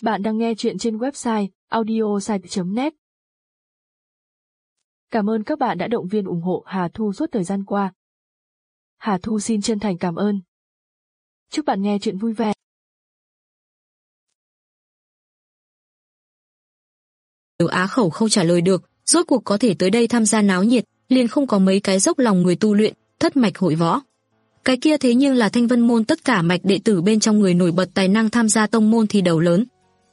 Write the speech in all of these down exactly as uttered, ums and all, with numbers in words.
Bạn đang nghe chuyện trên website audiosite chấm net. Cảm ơn các bạn đã động viên ủng hộ Hà Thu suốt thời gian qua. Hà Thu xin chân thành cảm ơn. Chúc bạn nghe chuyện vui vẻ. Nếu á khẩu không trả lời được, rốt cuộc có thể tới đây tham gia náo nhiệt, liền không có mấy cái dốc lòng người tu luyện, thất mạch hội võ. Cái kia thế nhưng là Thanh Vân môn tất cả mạch đệ tử bên trong người nổi bật tài năng tham gia tông môn thi đấu lớn.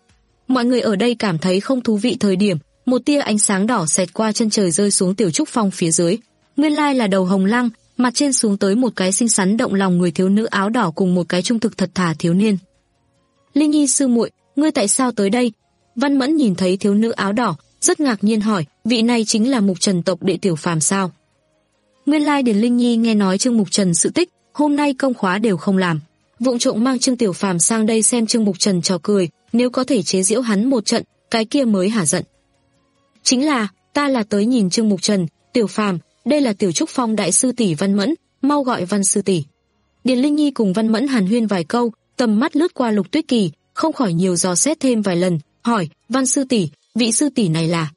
Mọi người ở đây cảm thấy không thú vị thời điểm, một tia ánh sáng đỏ xẹt qua chân trời rơi xuống Tiểu Trúc Phong phía dưới. Nguyên lai là đầu hồng lăng, mặt trên xuống tới một cái xinh xắn động lòng người thiếu nữ áo đỏ cùng một cái trung thực thật thà thiếu niên. Linh Nhi sư muội, ngươi tại sao tới đây? Văn Mẫn nhìn thấy thiếu nữ áo đỏ, rất ngạc nhiên hỏi, vị này chính là Mục Trần tộc đệ Tiểu Phàm sao? Nguyên lai Điền Linh Nhi nghe nói Trương Mục Trần sự tích, hôm nay công khóa đều không làm, vụng trộm mang Trương Tiểu Phàm sang đây xem Trương Mục Trần trò cười, nếu có thể chế giễu hắn một trận, cái kia mới hả giận. Chính là, ta là tới nhìn Trương Mục Trần, Tiểu Phàm, đây là Tiểu Trúc Phong đại sư tỷ Văn Mẫn, mau gọi Văn sư tỷ. Điền Linh Nhi cùng Văn Mẫn hàn huyên vài câu, tầm mắt lướt qua Lục Tuyết Kỳ, không khỏi nhiều dò xét thêm vài lần, hỏi, Văn sư tỷ, vị sư tỷ này là?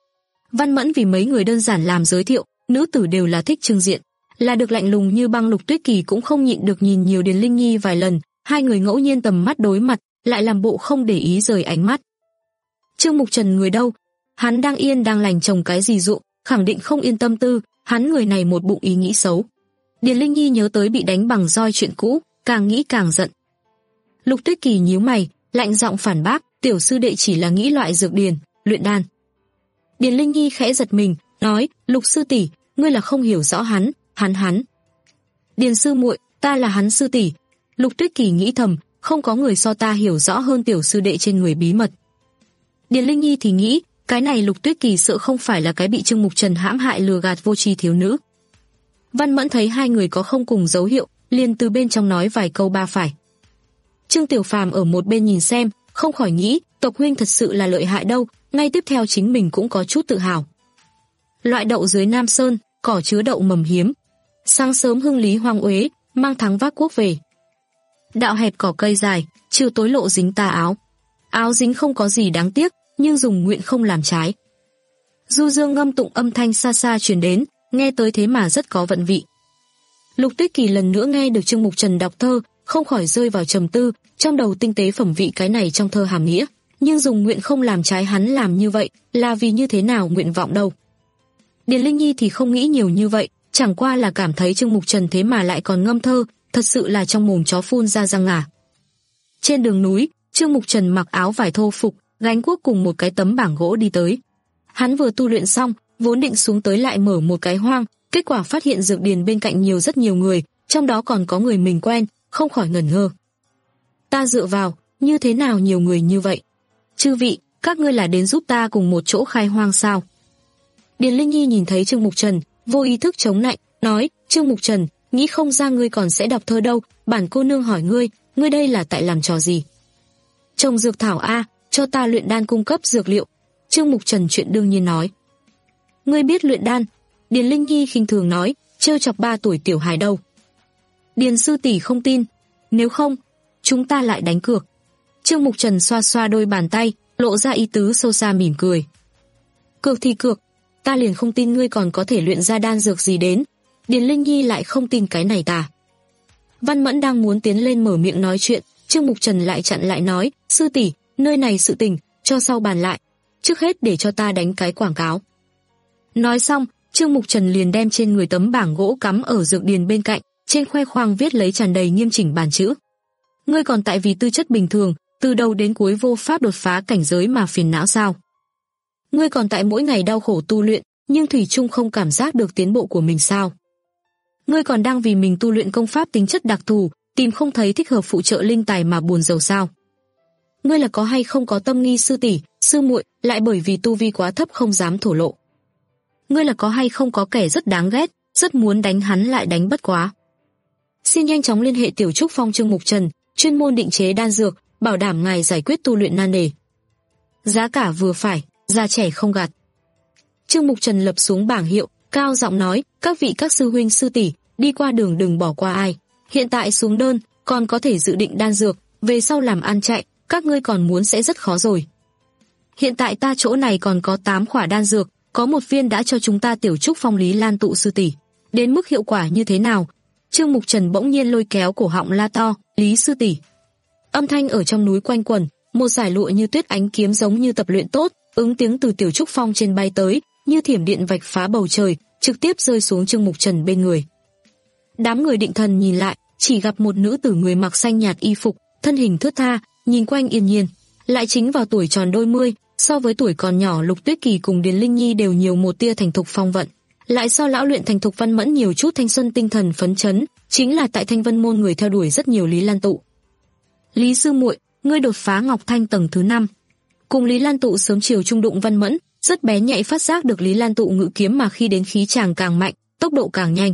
Văn Mẫn vì mấy người đơn giản làm giới thiệu, nữ tử đều là thích trưng diện, là được lạnh lùng như băng. Lục Tuyết Kỳ cũng không nhịn được nhìn nhiều Điền Linh Nhi vài lần, hai người ngẫu nhiên tầm mắt đối mặt, lại làm bộ không để ý rời ánh mắt. Trương Mục Trần người đâu? Hắn đang yên đang lành trồng cái gì ruộng, khẳng định không yên tâm tư, hắn người này một bụng ý nghĩ xấu. Điền Linh Nhi nhớ tới bị đánh bằng roi chuyện cũ, càng nghĩ càng giận. Lục Tuyết Kỳ nhíu mày, lạnh giọng phản bác, tiểu sư đệ chỉ là nghĩ loại dược điền, luyện đan. Điền Linh Nhi khẽ giật mình, nói, Lục sư tỷ, ngươi là không hiểu rõ hắn, hắn hắn. Điền sư muội, ta là hắn sư tỷ. Lục Tuyết Kỳ nghĩ thầm, không có người so ta hiểu rõ hơn tiểu sư đệ trên người bí mật. Điền Linh Nhi thì nghĩ, cái này Lục Tuyết Kỳ sợ không phải là cái bị Trương Mục Trần hãm hại lừa gạt vô tri thiếu nữ. Văn Mẫn thấy hai người có không cùng dấu hiệu, liền từ bên trong nói vài câu ba phải. Trương Tiểu Phàm ở một bên nhìn xem, không khỏi nghĩ, tộc huynh thật sự là lợi hại đâu, ngay tiếp theo chính mình cũng có chút tự hào. Loại đậu dưới Nam Sơn, cỏ chứa đậu mầm hiếm. Sáng sớm hưng lý hoang uế, mang thắng vác quốc về. Đạo hẹp cỏ cây dài, chiều tối lộ dính tà áo. Áo dính không có gì đáng tiếc, nhưng dùng nguyện không làm trái. Du dương ngâm tụng âm thanh xa xa truyền đến, nghe tới thế mà rất có vận vị. Lục Tuyết Kỳ lần nữa nghe được Trương Mục Trần đọc thơ, không khỏi rơi vào trầm tư, trong đầu tinh tế phẩm vị cái này trong thơ hàm nghĩa, nhưng dùng nguyện không làm trái hắn làm như vậy, là vì như thế nào nguyện vọng đâu. Điền Linh Nhi thì không nghĩ nhiều như vậy, chẳng qua là cảm thấy Trương Mục Trần thế mà lại còn ngâm thơ, thật sự là trong mồm chó phun ra răng ngà. Trên đường núi, Trương Mục Trần mặc áo vải thô phục, gánh cuốc cùng một cái tấm bảng gỗ đi tới. Hắn vừa tu luyện xong, vốn định xuống tới lại mở một cái hoang, kết quả phát hiện dược điền bên cạnh nhiều rất nhiều người, trong đó còn có người mình quen, không khỏi ngẩn ngơ. Ta dựa vào, như thế nào nhiều người như vậy? Chư vị, các ngươi là đến giúp ta cùng một chỗ khai hoang sao? Điền Linh Nhi nhìn thấy Trương Mục Trần, vô ý thức chống nạnh, nói, Trương Mục Trần, nghĩ không ra ngươi còn sẽ đọc thơ đâu, bản cô nương hỏi ngươi, ngươi đây là tại làm trò gì? Trồng dược thảo a, cho ta luyện đan cung cấp dược liệu. Trương Mục Trần chuyện đương nhiên nói. Ngươi biết luyện đan? Điền Linh Nhi khinh thường nói, trêu chọc ba tuổi tiểu hài đâu. Điền sư tỷ không tin, nếu không, chúng ta lại đánh cược. Trương Mục Trần xoa xoa đôi bàn tay, lộ ra ý tứ sâu xa mỉm cười. Cược thì cược, ta liền không tin ngươi còn có thể luyện ra đan dược gì đến. Điền Linh Nhi lại không tin cái này ta. Văn Mẫn đang muốn tiến lên mở miệng nói chuyện, Trương Mục Trần lại chặn lại nói, sư tỷ, nơi này sự tình, cho sau bàn lại. Trước hết để cho ta đánh cái quảng cáo. Nói xong, Trương Mục Trần liền đem trên người tấm bảng gỗ cắm ở dược điền bên cạnh, trên khoe khoang viết lấy tràn đầy nghiêm chỉnh bàn chữ. Ngươi còn tại vì tư chất bình thường, từ đầu đến cuối vô pháp đột phá cảnh giới mà phiền não sao? Ngươi còn tại mỗi ngày đau khổ tu luyện, nhưng thủy chung không cảm giác được tiến bộ của mình sao? Ngươi còn đang vì mình tu luyện công pháp tính chất đặc thù, tìm không thấy thích hợp phụ trợ linh tài mà buồn rầu sao? Ngươi là có hay không có tâm nghi sư tỷ, sư muội, lại bởi vì tu vi quá thấp không dám thổ lộ? Ngươi là có hay không có kẻ rất đáng ghét, rất muốn đánh hắn lại đánh bất quá? Xin nhanh chóng liên hệ Tiểu Trúc Phong Trương Mục Trần, chuyên môn định chế đan dược, bảo đảm ngài giải quyết tu luyện nan đề. Giá cả vừa phải, già trẻ không gạt. Trương Mục Trần lập xuống bảng hiệu, cao giọng nói, các vị các sư huynh sư tỷ, đi qua đường đừng bỏ qua ai. Hiện tại xuống đơn, còn có thể dự định đan dược, về sau làm ăn chạy, các ngươi còn muốn sẽ rất khó rồi. Hiện tại ta chỗ này còn có tám khỏa đan dược, có một viên đã cho chúng ta tiểu trúc phong Lý Lan Tụ sư tỷ. Đến mức hiệu quả như thế nào? Trương Mục Trần bỗng nhiên lôi kéo cổ họng la to, Lý sư tỷ. Âm thanh ở trong núi quanh quẩn, một giải lụa như tuyết ánh kiếm giống như tập luyện tốt, ứng tiếng từ tiểu trúc phong trên bay tới, như thiểm điện vạch phá bầu trời, trực tiếp rơi xuống Trương Mục Trần bên người. Đám người định thần nhìn lại, chỉ gặp một nữ tử người mặc xanh nhạt y phục, thân hình thướt tha, nhìn quanh yên nhiên, lại chính vào tuổi tròn đôi mươi, so với tuổi còn nhỏ Lục Tuyết Kỳ cùng Điền Linh Nhi đều nhiều một tia thành thục phong vận, lại so lão luyện thành thục Văn Mẫn nhiều chút thanh xuân tinh thần phấn chấn, chính là tại Thanh Vân môn người theo đuổi rất nhiều Lý Lan Tụ. Lý sư muội, ngươi đột phá Ngọc Thanh tầng thứ năm. Cùng Lý Lan Tụ sớm chiều trung đụng Văn Mẫn, rất bé nhạy phát giác được Lý Lan Tụ ngự kiếm mà khi đến khí chàng càng mạnh, tốc độ càng nhanh.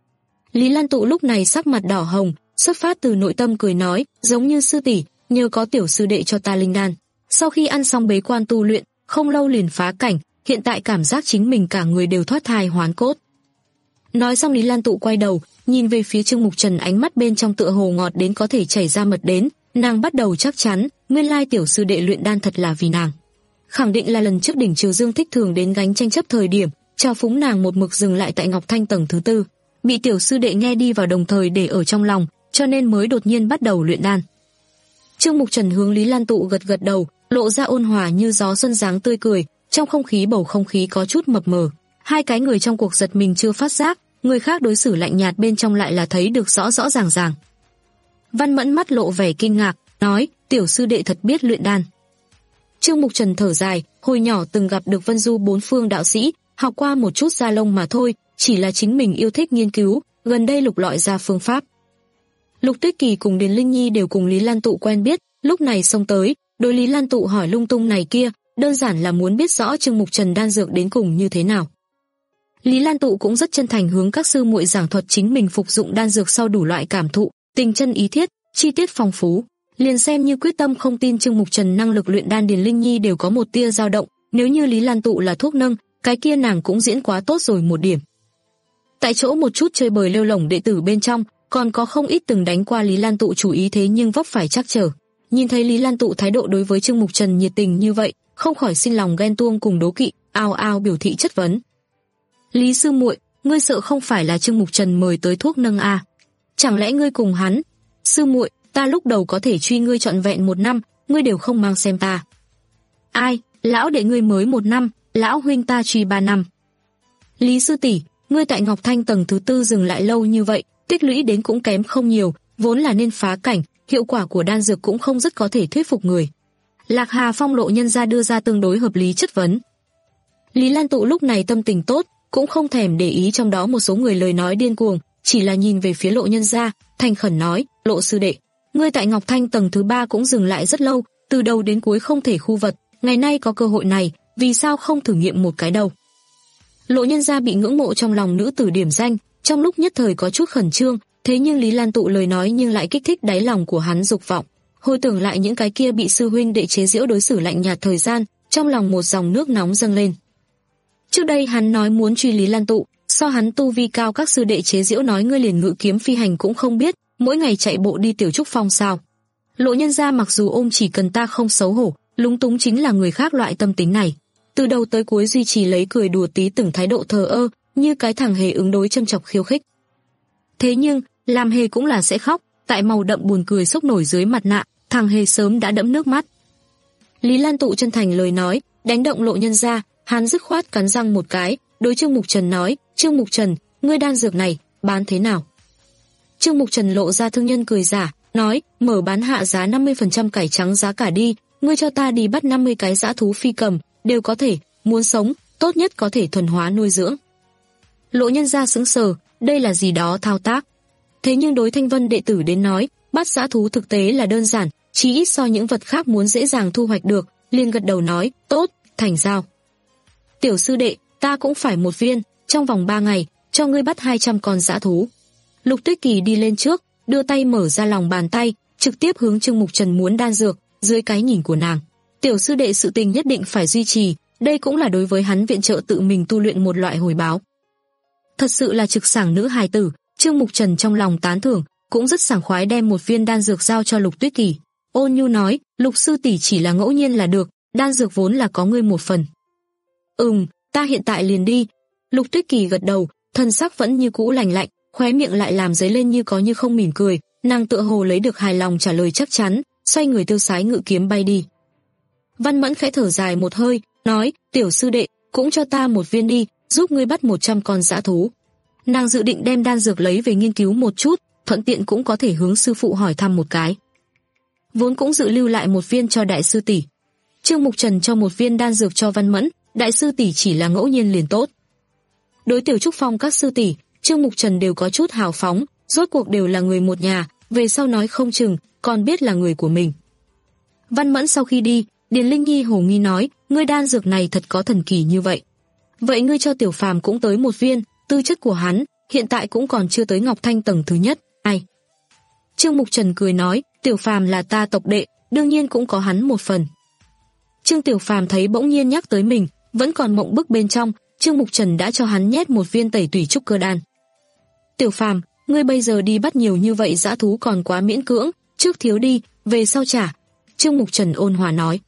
Lý Lan Tụ lúc này sắc mặt đỏ hồng, xuất phát từ nội tâm cười nói, giống như sư tỷ, nhờ có tiểu sư đệ cho ta linh đan. Sau khi ăn xong bế quan tu luyện, không lâu liền phá cảnh, hiện tại cảm giác chính mình cả người đều thoát thai hoán cốt. Nói xong Lý Lan Tụ quay đầu, nhìn về phía Trương Mục Trần, ánh mắt bên trong tựa hồ ngọt đến có thể chảy ra mật đến, nàng bắt đầu chắc chắn, nguyên lai tiểu sư đệ luyện đan thật là vì nàng. Khẳng định là lần trước đỉnh Triều Dương thích thường đến gánh tranh chấp thời điểm, trao phúng nàng một mực dừng lại tại Ngọc Thanh tầng thứ tư, bị tiểu sư đệ nghe đi vào đồng thời để ở trong lòng, cho nên mới đột nhiên bắt đầu luyện đan. Trương Mục Trần hướng Lý Lan Tụ gật gật đầu, lộ ra ôn hòa như gió xuân dáng tươi cười, trong không khí bầu không khí có chút mập mờ. Hai cái người trong cuộc giật mình chưa phát giác, người khác đối xử lạnh nhạt bên trong lại là thấy được rõ rõ ràng ràng. Văn Mẫn mắt lộ vẻ kinh ngạc, nói, tiểu sư đệ thật biết luyện đan. Trương Mục Trần thở dài, hồi nhỏ từng gặp được Vân Du bốn phương đạo sĩ, học qua một chút gia lông mà thôi, chỉ là chính mình yêu thích nghiên cứu, gần đây lục lọi ra phương pháp. Lục Tuyết Kỳ cùng Điền Linh Nhi đều cùng Lý Lan Tụ quen biết, lúc này xông tới, đối Lý Lan Tụ hỏi lung tung này kia, đơn giản là muốn biết rõ Trương Mục Trần đan dược đến cùng như thế nào. Lý Lan Tụ cũng rất chân thành hướng các sư muội giảng thuật chính mình phục dụng đan dược sau đủ loại cảm thụ, tình chân ý thiết, chi tiết phong phú, liền xem như quyết tâm không tin Trương Mục Trần năng lực luyện đan. Điền Linh Nhi đều có một tia dao động, nếu như Lý Lan Tụ là thuốc nâng, cái kia nàng cũng diễn quá tốt rồi một điểm. Tại chỗ một chút chơi bời lêu lổng đệ tử bên trong, còn có không ít từng đánh qua Lý Lan Tụ chủ ý thế nhưng vấp phải trắc trở. Nhìn thấy Lý Lan Tụ thái độ đối với Trương Mục Trần nhiệt tình như vậy, không khỏi sinh lòng ghen tuông cùng đố kỵ, ao ao biểu thị chất vấn. Lý sư muội, ngươi sợ không phải là Trương Mục Trần mời tới thuốc nâng à? Chẳng lẽ ngươi cùng hắn? Sư muội, ta lúc đầu có thể truy ngươi trọn vẹn một năm, ngươi đều không mang xem ta. Ai, lão đệ ngươi mới một năm, lão huynh ta truy ba năm. Lý sư tỷ, ngươi tại Ngọc Thanh tầng thứ tư dừng lại lâu như vậy, tích lũy đến cũng kém không nhiều, vốn là nên phá cảnh, hiệu quả của đan dược cũng không rất có thể thuyết phục người. Lạc Hà Phong Lộ Nhân gia đưa ra tương đối hợp lý chất vấn. Lý Lan Tụ lúc này tâm tình tốt, cũng không thèm để ý trong đó một số người lời nói điên cuồng, chỉ là nhìn về phía Lộ Nhân gia, thành khẩn nói, Lộ sư đệ, ngươi tại Ngọc Thanh tầng thứ ba cũng dừng lại rất lâu, từ đầu đến cuối không thể khu vật, ngày nay có cơ hội này, vì sao không thử nghiệm một cái đâu? Lộ Nhân gia bị ngưỡng mộ trong lòng nữ tử điểm danh, trong lúc nhất thời có chút khẩn trương, thế nhưng Lý Lan Tụ lời nói nhưng lại kích thích đáy lòng của hắn dục vọng. Hồi tưởng lại những cái kia bị sư huynh đệ chế giễu đối xử lạnh nhạt thời gian, trong lòng một dòng nước nóng dâng lên. Trước đây hắn nói muốn truy Lý Lan Tụ, so hắn tu vi cao các sư đệ chế giễu nói ngươi liền ngự kiếm phi hành cũng không biết, mỗi ngày chạy bộ đi tiểu trúc phong sao? Lộ Nhân gia mặc dù ôm chỉ cần ta không xấu hổ, lúng túng chính là người khác loại tâm tính này. Từ đầu tới cuối duy trì lấy cười đùa tí từng thái độ thờ ơ, như cái thằng hề ứng đối châm chọc khiêu khích. Thế nhưng, làm hề cũng là sẽ khóc, tại màu đậm buồn cười sốc nổi dưới mặt nạ, thằng hề sớm đã đẫm nước mắt. Lý Lan Tụ chân thành lời nói, đánh động Lộ Nhân gia, hắn dứt khoát cắn răng một cái, đối Trương Mục Trần nói, Trương Mục Trần, ngươi đan dược này, bán thế nào? Trương Mục Trần lộ ra thương nhân cười giả, nói, mở bán hạ giá năm mươi phần trăm cải trắng giá cả đi, ngươi cho ta đi bắt năm mươi cái dã thú phi cầm, đều có thể, muốn sống, tốt nhất có thể thuần hóa nuôi dưỡng. Lộ Nhân gia sững sờ, đây là gì đó thao tác. Thế nhưng đối Thanh Vân đệ tử đến nói, bắt dã thú thực tế là đơn giản, chỉ ít so những vật khác muốn dễ dàng thu hoạch được, liền gật đầu nói, tốt, thành giao. Tiểu sư đệ, ta cũng phải một viên, trong vòng ba ngày, cho ngươi bắt hai trăm con dã thú. Lục Tuyết Kỳ đi lên trước, đưa tay mở ra lòng bàn tay, trực tiếp hướng Trương Mục Trần muốn đan dược, dưới cái nhìn của nàng. Tiểu sư đệ sự tình nhất định phải duy trì, đây cũng là đối với hắn viện trợ tự mình tu luyện một loại hồi báo. Thật sự là trực sảng nữ hài tử, Trương Mục Trần trong lòng tán thưởng, cũng rất sảng khoái đem một viên đan dược giao cho Lục Tuyết Kỳ. Ôn Nhu nói, Lục sư tỷ chỉ là ngẫu nhiên là được, đan dược vốn là có ngươi một phần. Ừm, ta hiện tại liền đi. Lục Tuyết Kỳ gật đầu, thân sắc vẫn như cũ lành lạnh, khóe miệng lại làm dấy lên như có như không mỉm cười, nàng tựa hồ lấy được hài lòng trả lời chắc chắn, xoay người tiêu sái ngự kiếm bay đi. Văn Mẫn khẽ thở dài một hơi, nói, tiểu sư đệ, cũng cho ta một viên đi, giúp ngươi bắt một trăm con dã thú. Nàng dự định đem đan dược lấy về nghiên cứu một chút, thuận tiện cũng có thể hướng sư phụ hỏi thăm một cái. Vốn cũng dự lưu lại một viên cho đại sư tỷ. Trương Mục Trần cho một viên đan dược cho Văn Mẫn, đại sư tỷ chỉ là ngẫu nhiên liền tốt. Đối Tiểu Trúc Phong các sư tỷ, Trương Mục Trần đều có chút hào phóng, rốt cuộc đều là người một nhà, về sau nói không chừng còn biết là người của mình. Văn Mẫn sau khi đi, Điền Linh Nhi hồ nghi nói, ngươi đan dược này thật có thần kỳ như vậy. Vậy ngươi cho Tiểu Phàm cũng tới một viên, tư chất của hắn hiện tại cũng còn chưa tới Ngọc Thanh tầng thứ nhất. Ai? Trương Mục Trần cười nói, Tiểu Phàm là ta tộc đệ, đương nhiên cũng có hắn một phần. Trương Tiểu Phàm thấy bỗng nhiên nhắc tới mình, vẫn còn mộng bức bên trong, Trương Mục Trần đã cho hắn nhét một viên tẩy tủy trúc cơ đan. Tiểu Phàm, ngươi bây giờ đi bắt nhiều như vậy dã thú còn quá miễn cưỡng, trước thiếu đi, về sau trả. Trương Mục Trần ôn hòa nói.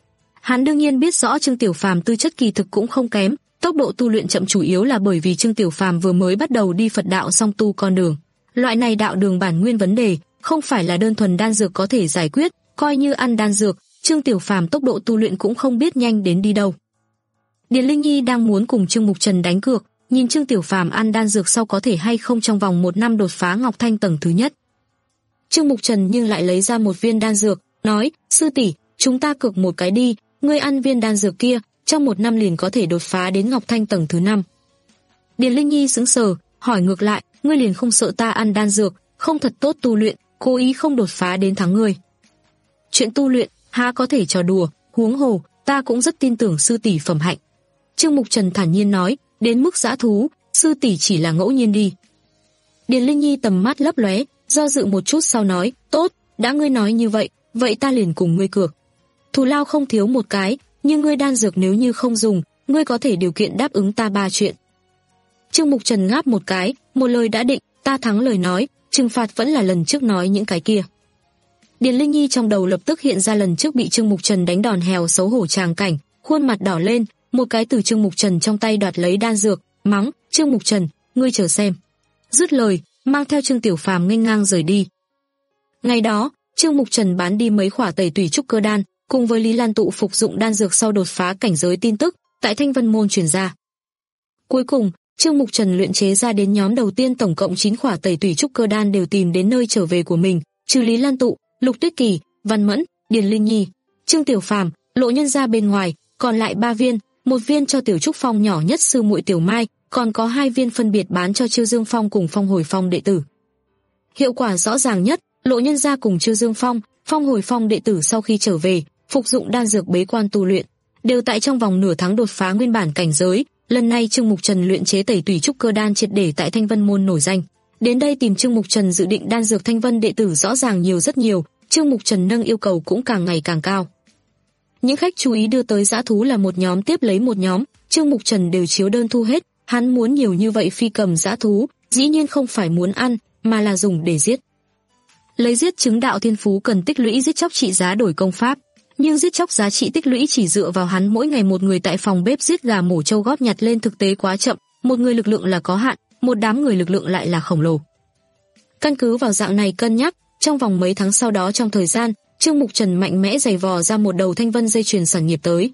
Hắn đương nhiên biết rõ Trương Tiểu Phàm tư chất kỳ thực cũng không kém, tốc độ tu luyện chậm chủ yếu là bởi vì Trương Tiểu Phàm vừa mới bắt đầu đi Phật đạo song tu con đường. Loại này đạo đường bản nguyên vấn đề, không phải là đơn thuần đan dược có thể giải quyết, coi như ăn đan dược, Trương Tiểu Phàm tốc độ tu luyện cũng không biết nhanh đến đi đâu. Điền Linh Nhi đang muốn cùng Trương Mục Trần đánh cược, nhìn Trương Tiểu Phàm ăn đan dược sau có thể hay không trong vòng một năm đột phá Ngọc Thanh tầng thứ nhất. Trương Mục Trần nhưng lại lấy ra một viên đan dược, nói, sư tỷ, chúng ta cược một cái đi, ngươi ăn viên đan dược kia, trong một năm liền có thể đột phá đến Ngọc Thanh tầng thứ năm. Điền Linh Nhi sững sờ, hỏi ngược lại, ngươi liền không sợ ta ăn đan dược, không thật tốt tu luyện, cố ý không đột phá đến thắng ngươi. Chuyện tu luyện, há có thể trò đùa, huống hồ, ta cũng rất tin tưởng sư tỷ phẩm hạnh. Trương Mục Trần thản nhiên nói, đến mức dã thú, sư tỷ chỉ là ngẫu nhiên đi. Điền Linh Nhi tầm mắt lấp lóe, do dự một chút sau nói, tốt, đã ngươi nói như vậy, vậy ta liền cùng ngươi cược. Thù lao không thiếu một cái, nhưng ngươi đan dược nếu như không dùng, ngươi có thể điều kiện đáp ứng ta ba chuyện. Trương Mục Trần ngáp một cái, một lời đã định, ta thắng lời nói, trừng phạt vẫn là lần trước nói những cái kia. Điền Linh Nhi trong đầu lập tức hiện ra lần trước bị Trương Mục Trần đánh đòn hèo xấu hổ tràng cảnh, khuôn mặt đỏ lên, một cái từ Trương Mục Trần trong tay đoạt lấy đan dược, mắng, Trương Mục Trần, ngươi chờ xem. Dứt lời, mang theo Trương Tiểu Phàm nghênh ngang rời đi. Ngày đó, Trương Mục Trần bán đi mấy khỏa tẩy tủy trúc cơ đan, cùng với Lý Lan Tụ phục dụng đan dược sau đột phá cảnh giới tin tức, tại Thanh Vân Môn truyền ra. Cuối cùng, Trương Mục Trần luyện chế ra đến nhóm đầu tiên tổng cộng chín khỏa tẩy tủy trúc cơ đan đều tìm đến nơi trở về của mình, trừ Lý Lan Tụ, Lục Tuyết Kỳ, Văn Mẫn, Điền Linh Nhi, Trương Tiểu Phàm, Lộ Nhân Gia bên ngoài, còn lại ba viên, một viên cho Tiểu Trúc Phong nhỏ nhất sư muội Tiểu Mai, còn có hai viên phân biệt bán cho Chiêu Dương Phong cùng Phong Hồi Phong đệ tử. Hiệu quả rõ ràng nhất, Lộ Nhân Gia cùng Chiêu Dương Phong, Phong Hồi Phong đệ tử sau khi trở về, phục dụng đan dược bế quan tu luyện, đều tại trong vòng nửa tháng đột phá nguyên bản cảnh giới. Lần này Trương Mục Trần luyện chế tẩy tủy trúc cơ đan triệt để tại Thanh Vân Môn nổi danh. Đến đây tìm Trương Mục Trần dự định đan dược Thanh Vân đệ tử rõ ràng nhiều rất nhiều, Trương Mục Trần nâng yêu cầu cũng càng ngày càng cao. Những khách chú ý đưa tới dã thú là một nhóm tiếp lấy một nhóm, Trương Mục Trần đều chiếu đơn thu hết, hắn muốn nhiều như vậy phi cầm dã thú, dĩ nhiên không phải muốn ăn, mà là dùng để giết. Lấy giết chứng đạo thiên phú cần tích lũy giết chóc trị giá đổi công pháp, nhưng giết chóc giá trị tích lũy chỉ dựa vào hắn mỗi ngày một người tại phòng bếp giết gà mổ trâu góp nhặt lên thực tế quá chậm, một người lực lượng là có hạn, một đám người lực lượng lại là khổng lồ. Căn cứ vào dạng này cân nhắc, trong vòng mấy tháng sau đó trong thời gian, Trương Mục Trần mạnh mẽ giày vò ra một đầu Thanh Vân dây chuyền sản nghiệp tới.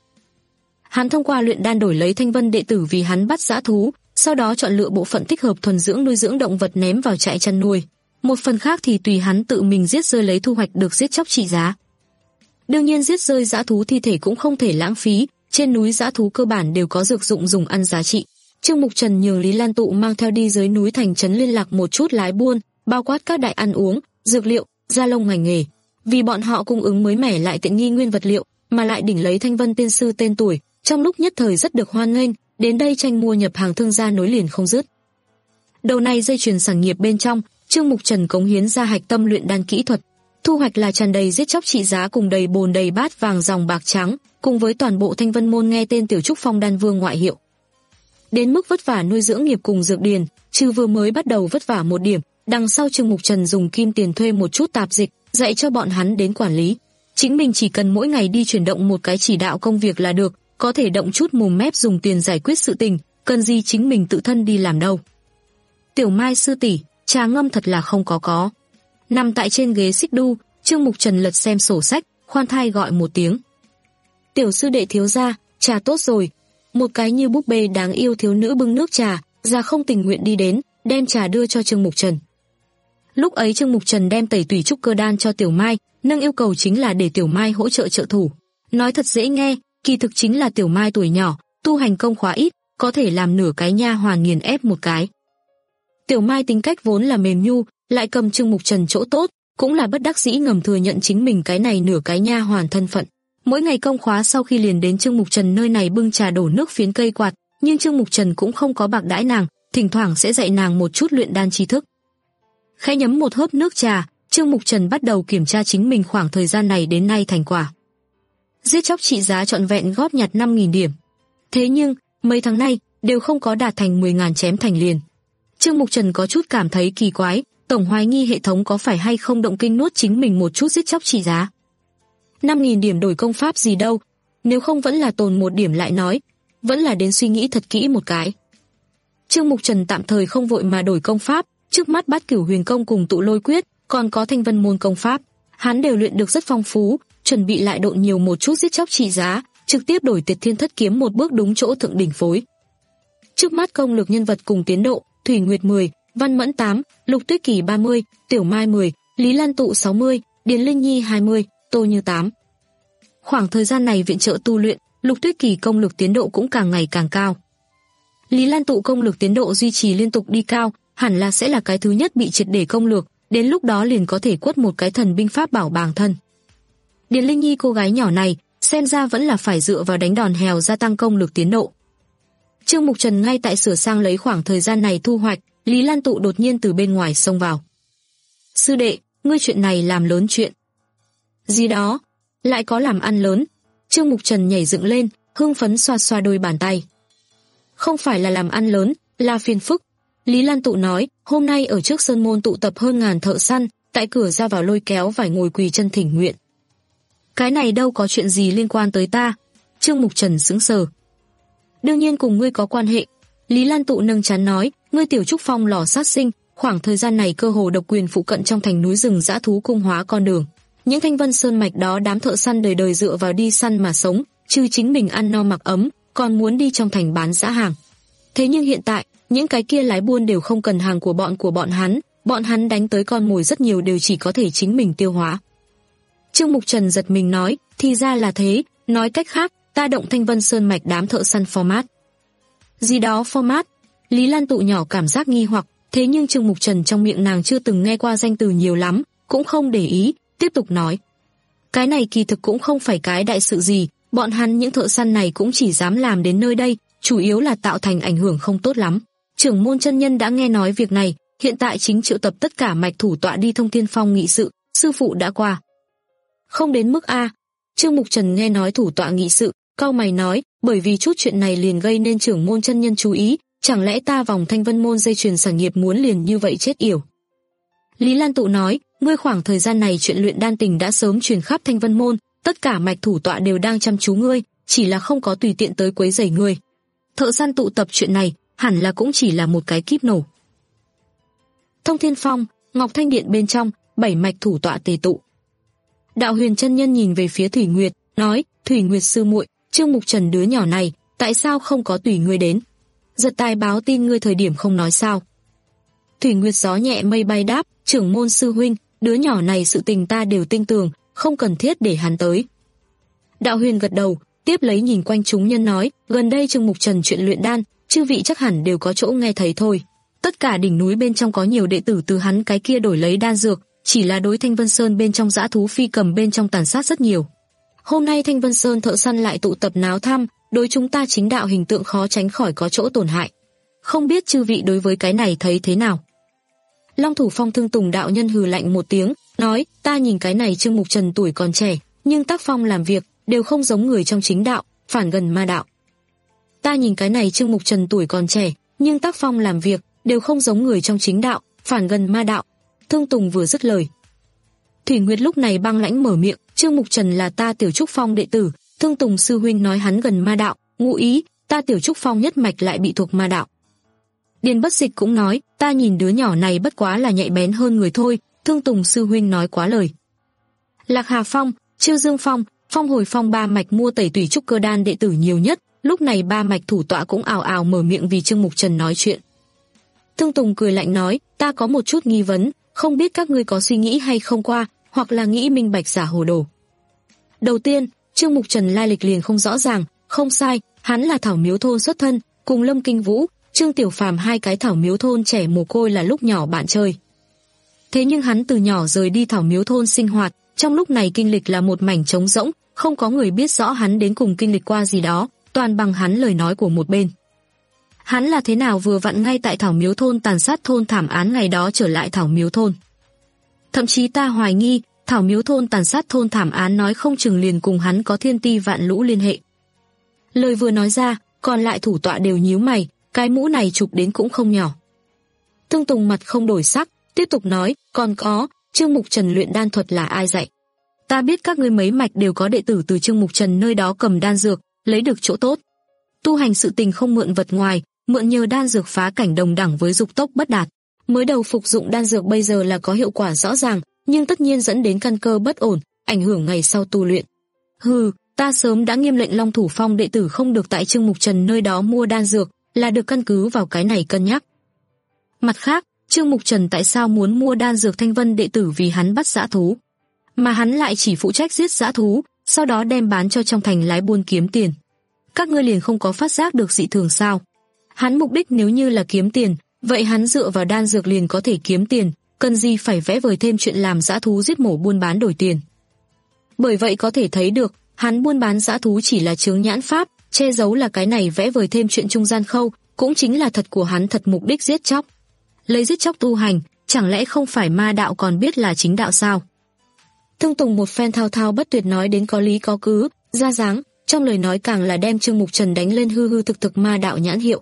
Hắn thông qua luyện đan đổi lấy Thanh Vân đệ tử vì hắn bắt dã thú, sau đó chọn lựa bộ phận thích hợp thuần dưỡng nuôi dưỡng động vật ném vào trại chăn nuôi. Một phần khác thì tùy hắn tự mình giết rơi lấy thu hoạch được giết chóc trị giá. Đương nhiên giết rơi dã thú thi thể cũng không thể lãng phí, trên núi dã thú cơ bản đều có dược dụng dùng ăn giá trị. Trương Mục Trần nhường Lý Lan Tụ mang theo đi dưới núi thành trấn liên lạc một chút lái buôn, bao quát các đại ăn uống, dược liệu, da lông ngành nghề. Vì bọn họ cung ứng mới mẻ lại tiện nghi nguyên vật liệu, mà lại đỉnh lấy Thanh Vân tiên sư tên tuổi, trong lúc nhất thời rất được hoan nghênh, đến đây tranh mua nhập hàng thương gia nối liền không dứt. Đầu này dây chuyền sản nghiệp bên trong, Trương Mục Trần cống hiến ra hạch tâm luyện đan kỹ thuật, thu hoạch là tràn đầy giết chóc trị giá cùng đầy bồn đầy bát vàng dòng bạc trắng, cùng với toàn bộ Thanh Vân Môn nghe tên Tiểu Trúc Phong đan vương ngoại hiệu. Đến mức vất vả nuôi dưỡng nghiệp cùng dược điền, trừ vừa mới bắt đầu vất vả một điểm, đằng sau Trương Mục Trần dùng kim tiền thuê một chút tạp dịch, dạy cho bọn hắn đến quản lý. Chính mình chỉ cần mỗi ngày đi chuyển động một cái chỉ đạo công việc là được, có thể động chút mồm mép dùng tiền giải quyết sự tình, cần gì chính mình tự thân đi làm đâu. Tiểu Mai sư tỷ, trà ngâm thật là không có có. Nằm tại trên ghế xích đu, Trương Mục Trần lật xem sổ sách, khoan thai gọi một tiếng. Tiểu sư đệ thiếu gia, trà tốt rồi. Một cái như búp bê đáng yêu thiếu nữ bưng nước trà, ra không tình nguyện đi đến, đem trà đưa cho Trương Mục Trần. Lúc ấy Trương Mục Trần đem tẩy tủy trúc cơ đan cho Tiểu Mai, nâng yêu cầu chính là để Tiểu Mai hỗ trợ trợ thủ. Nói thật dễ nghe, kỳ thực chính là Tiểu Mai tuổi nhỏ, tu hành công khóa ít, có thể làm nửa cái nha hoàn nghiền ép một cái. Tiểu Mai tính cách vốn là mềm nhu, lại cầm Trương Mục Trần chỗ tốt, cũng là bất đắc dĩ ngầm thừa nhận chính mình cái này nửa cái nha hoàn thân phận. Mỗi ngày công khóa sau khi liền đến Trương Mục Trần nơi này bưng trà đổ nước phiến cây quạt, nhưng Trương Mục Trần cũng không có bạc đãi nàng, thỉnh thoảng sẽ dạy nàng một chút luyện đan tri thức. Khẽ nhấm một hớp nước trà, Trương Mục Trần bắt đầu kiểm tra chính mình khoảng thời gian này đến nay thành quả. Giết chóc trị giá trọn vẹn góp nhặt năm nghìn điểm. Thế nhưng, mấy tháng nay đều không có đạt thành mười nghìn chém thành liền. Trương Mục Trần có chút cảm thấy kỳ quái, tổng hoài nghi hệ thống có phải hay không động kinh nuốt chính mình một chút giết chóc trị giá. năm nghìn điểm đổi công pháp gì đâu, nếu không vẫn là tồn một điểm lại nói, vẫn là đến suy nghĩ thật kỹ một cái. Trương Mục Trần tạm thời không vội mà đổi công pháp, trước mắt Bát Cửu Huyền Công cùng Tụ Lôi Quyết, còn có Thanh Vân môn công pháp, hắn đều luyện được rất phong phú, chuẩn bị lại độn nhiều một chút giết chóc trị giá, trực tiếp đổi Tuyệt Thiên Thất Kiếm một bước đúng chỗ thượng đỉnh phối. Trước mắt công lực nhân vật cùng tiến độ, Thủy Nguyệt mười, Văn Mẫn tám, Lục Tuyết Kỳ ba mươi, Tiểu Mai mười, Lý Lan Tụ sáu mươi, Điền Linh Nhi hai mươi, Tô Như tám. Khoảng thời gian này viện trợ tu luyện, Lục Tuyết Kỳ công lực tiến độ cũng càng ngày càng cao. Lý Lan Tụ công lực tiến độ duy trì liên tục đi cao, hẳn là sẽ là cái thứ nhất bị triệt để công lược, đến lúc đó liền có thể quất một cái thần binh pháp bảo bàng thân. Điền Linh Nhi cô gái nhỏ này, xem ra vẫn là phải dựa vào đánh đòn hèo gia tăng công lực tiến độ. Trương Mục Trần ngay tại sửa sang lấy khoảng thời gian này thu hoạch, Lý Lan Tụ đột nhiên từ bên ngoài xông vào. Sư đệ, ngươi chuyện này làm lớn chuyện. Gì đó, lại có làm ăn lớn. Trương Mục Trần nhảy dựng lên, hưng phấn xoa xoa đôi bàn tay. Không phải là làm ăn lớn, là phiền phức. Lý Lan Tụ nói, hôm nay ở trước sơn môn tụ tập hơn ngàn thợ săn, tại cửa ra vào lôi kéo vải ngồi quỳ chân thỉnh nguyện. Cái này đâu có chuyện gì liên quan tới ta. Trương Mục Trần sững sờ. Đương nhiên cùng ngươi có quan hệ. Lý Lan Tụ nâng trán nói, ngươi tiểu trúc phong lò sát sinh, khoảng thời gian này cơ hồ độc quyền phụ cận trong thành núi rừng dã thú cung hóa con đường. Những Thanh Vân Sơn mạch đó đám thợ săn đời đời dựa vào đi săn mà sống, chứ chính mình ăn no mặc ấm, còn muốn đi trong thành bán dã hàng. Thế nhưng hiện tại, những cái kia lái buôn đều không cần hàng của bọn của bọn hắn, bọn hắn đánh tới con mồi rất nhiều đều chỉ có thể chính mình tiêu hóa. Trương Mục Trần giật mình nói, thì ra là thế, nói cách khác, ta động Thanh Vân Sơn mạch đám thợ săn format. Gì đó format? Lý Lan Tụ nhỏ cảm giác nghi hoặc, thế nhưng Trương Mục Trần trong miệng nàng chưa từng nghe qua danh từ nhiều lắm, cũng không để ý, tiếp tục nói. Cái này kỳ thực cũng không phải cái đại sự gì, bọn hắn những thợ săn này cũng chỉ dám làm đến nơi đây, chủ yếu là tạo thành ảnh hưởng không tốt lắm. Trưởng môn chân nhân đã nghe nói việc này, hiện tại chính triệu tập tất cả mạch thủ tọa đi Thông Thiên Phong nghị sự, sư phụ đã qua. Không đến mức A. Trương Mục Trần nghe nói thủ tọa nghị sự, cau mày nói, bởi vì chút chuyện này liền gây nên trưởng môn chân nhân chú ý, chẳng lẽ ta vòng Thanh Vân môn dây chuyền sản nghiệp muốn liền như vậy chết yểu. Lý Lan Tụ nói, ngươi khoảng thời gian này chuyện luyện đan tình đã sớm truyền khắp Thanh Vân môn, tất cả mạch thủ tọa đều đang chăm chú ngươi, chỉ là không có tùy tiện tới quấy rầy ngươi. Thợ săn tụ tập chuyện này, hẳn là cũng chỉ là một cái kíp nổ. Thông Thiên Phong, Ngọc Thanh Điện bên trong, bảy mạch thủ tọa tề tụ. Đạo Huyền chân nhân nhìn về phía Thủy Nguyệt, nói, Thủy Nguyệt sư muội, Trương Mục Trần đứa nhỏ này, tại sao không có tùy ngươi đến? Giật tài báo tin ngươi thời điểm không nói sao? Thủy Nguyệt gió nhẹ mây bay đáp, trưởng môn sư huynh, đứa nhỏ này sự tình ta đều tin tưởng, không cần thiết để hắn tới. Đạo Huyền gật đầu, tiếp lấy nhìn quanh chúng nhân nói, gần đây Trương Mục Trần chuyện luyện đan, chư vị chắc hẳn đều có chỗ nghe thấy thôi. Tất cả đỉnh núi bên trong có nhiều đệ tử từ hắn cái kia đổi lấy đan dược, chỉ là đối Thanh Vân Sơn bên trong dã thú phi cầm bên trong tàn sát rất nhiều. Hôm nay Thanh Vân Sơn thợ săn lại tụ tập náo thăm, đối chúng ta chính đạo hình tượng khó tránh khỏi có chỗ tổn hại. Không biết chư vị đối với cái này thấy thế nào? Long Thủ Phong Thương Tùng đạo nhân hừ lạnh một tiếng, nói, ta nhìn cái này Trương Mục Trần tuổi còn trẻ, nhưng tác phong làm việc đều không giống người trong chính đạo, phản gần ma đạo. Ta nhìn cái này Trương Mục Trần tuổi còn trẻ, nhưng tác phong làm việc đều không giống người trong chính đạo, phản gần ma đạo. Thương Tùng vừa dứt lời, Thủy Nguyệt lúc này băng lãnh mở miệng, Trương Mục Trần là ta Tiểu Trúc Phong đệ tử, Thương Tùng sư huynh nói hắn gần ma đạo, ngụ ý ta Tiểu Trúc Phong nhất mạch lại bị thuộc ma đạo. Điền Bất Dịch cũng nói, ta nhìn đứa nhỏ này bất quá là nhạy bén hơn người thôi, Thương Tùng sư huynh nói quá lời. Lạc Hà Phong, Chiêu Dương Phong, Phong Hồi Phong ba mạch mua tẩy tủy trúc cơ đan đệ tử nhiều nhất, lúc này ba mạch thủ tọa cũng ào ào mở miệng vì Trương Mục Trần nói chuyện. Thương Tùng cười lạnh nói, ta có một chút nghi vấn, không biết các ngươi có suy nghĩ hay không qua, hoặc là nghĩ minh bạch giả hồ đồ. Đầu tiên, Trương Mục Trần lai lịch liền không rõ ràng, không sai, hắn là Thảo Miếu thôn xuất thân, cùng Lâm Kinh Vũ, Trương Tiểu Phàm hai cái Thảo Miếu thôn trẻ mồ côi là lúc nhỏ bạn chơi. Thế nhưng hắn từ nhỏ rời đi Thảo Miếu thôn sinh hoạt, trong lúc này kinh lịch là một mảnh trống rỗng, không có người biết rõ hắn đến cùng kinh lịch qua gì đó, toàn bằng hắn lời nói của một bên. Hắn là thế nào vừa vặn ngay tại Thảo Miếu thôn tàn sát thôn thảm án ngày đó trở lại Thảo Miếu thôn. Thậm chí ta hoài nghi, Thảo Miếu thôn tàn sát thôn thảm án nói không chừng liền cùng hắn có thiên ti vạn lũ liên hệ. Lời vừa nói ra, còn lại thủ tọa đều nhíu mày, cái mũ này chụp đến cũng không nhỏ. Thương Tùng mặt không đổi sắc, tiếp tục nói, còn có, Trương Mục Trần luyện đan thuật là ai dạy? Ta biết các ngươi mấy mạch đều có đệ tử từ Trương Mục Trần nơi đó cầm đan dược, lấy được chỗ tốt. Tu hành sự tình không mượn vật ngoài, mượn nhờ đan dược phá cảnh đồng đẳng với dục tốc bất đạt. Mới đầu phục dụng đan dược bây giờ là có hiệu quả rõ ràng, nhưng tất nhiên dẫn đến căn cơ bất ổn, ảnh hưởng ngày sau tu luyện. Hừ, ta sớm đã nghiêm lệnh Long Thủ Phong đệ tử không được tại Trương Mục Trần nơi đó mua đan dược, là được căn cứ vào cái này cân nhắc. Mặt khác, Trương Mục Trần tại sao muốn mua đan dược Thanh Vân đệ tử vì hắn bắt dã thú, mà hắn lại chỉ phụ trách giết dã thú, sau đó đem bán cho trong thành lái buôn kiếm tiền. Các ngươi liền không có phát giác được dị thường sao? Hắn mục đích nếu như là kiếm tiền, vậy hắn dựa vào đan dược liền có thể kiếm tiền, cần gì phải vẽ vời thêm chuyện làm dã thú giết mổ buôn bán đổi tiền. Bởi vậy có thể thấy được, hắn buôn bán dã thú chỉ là chướng nhãn pháp, che giấu là cái này vẽ vời thêm chuyện trung gian khâu, cũng chính là thật của hắn thật mục đích giết chóc. Lấy giết chóc tu hành, chẳng lẽ không phải ma đạo còn biết là chính đạo sao? Thương Tùng một phen thao thao bất tuyệt nói đến có lý có cứ, ra dáng, trong lời nói càng là đem Trương Mục Trần đánh lên hư hư thực thực ma đạo nhãn hiệu.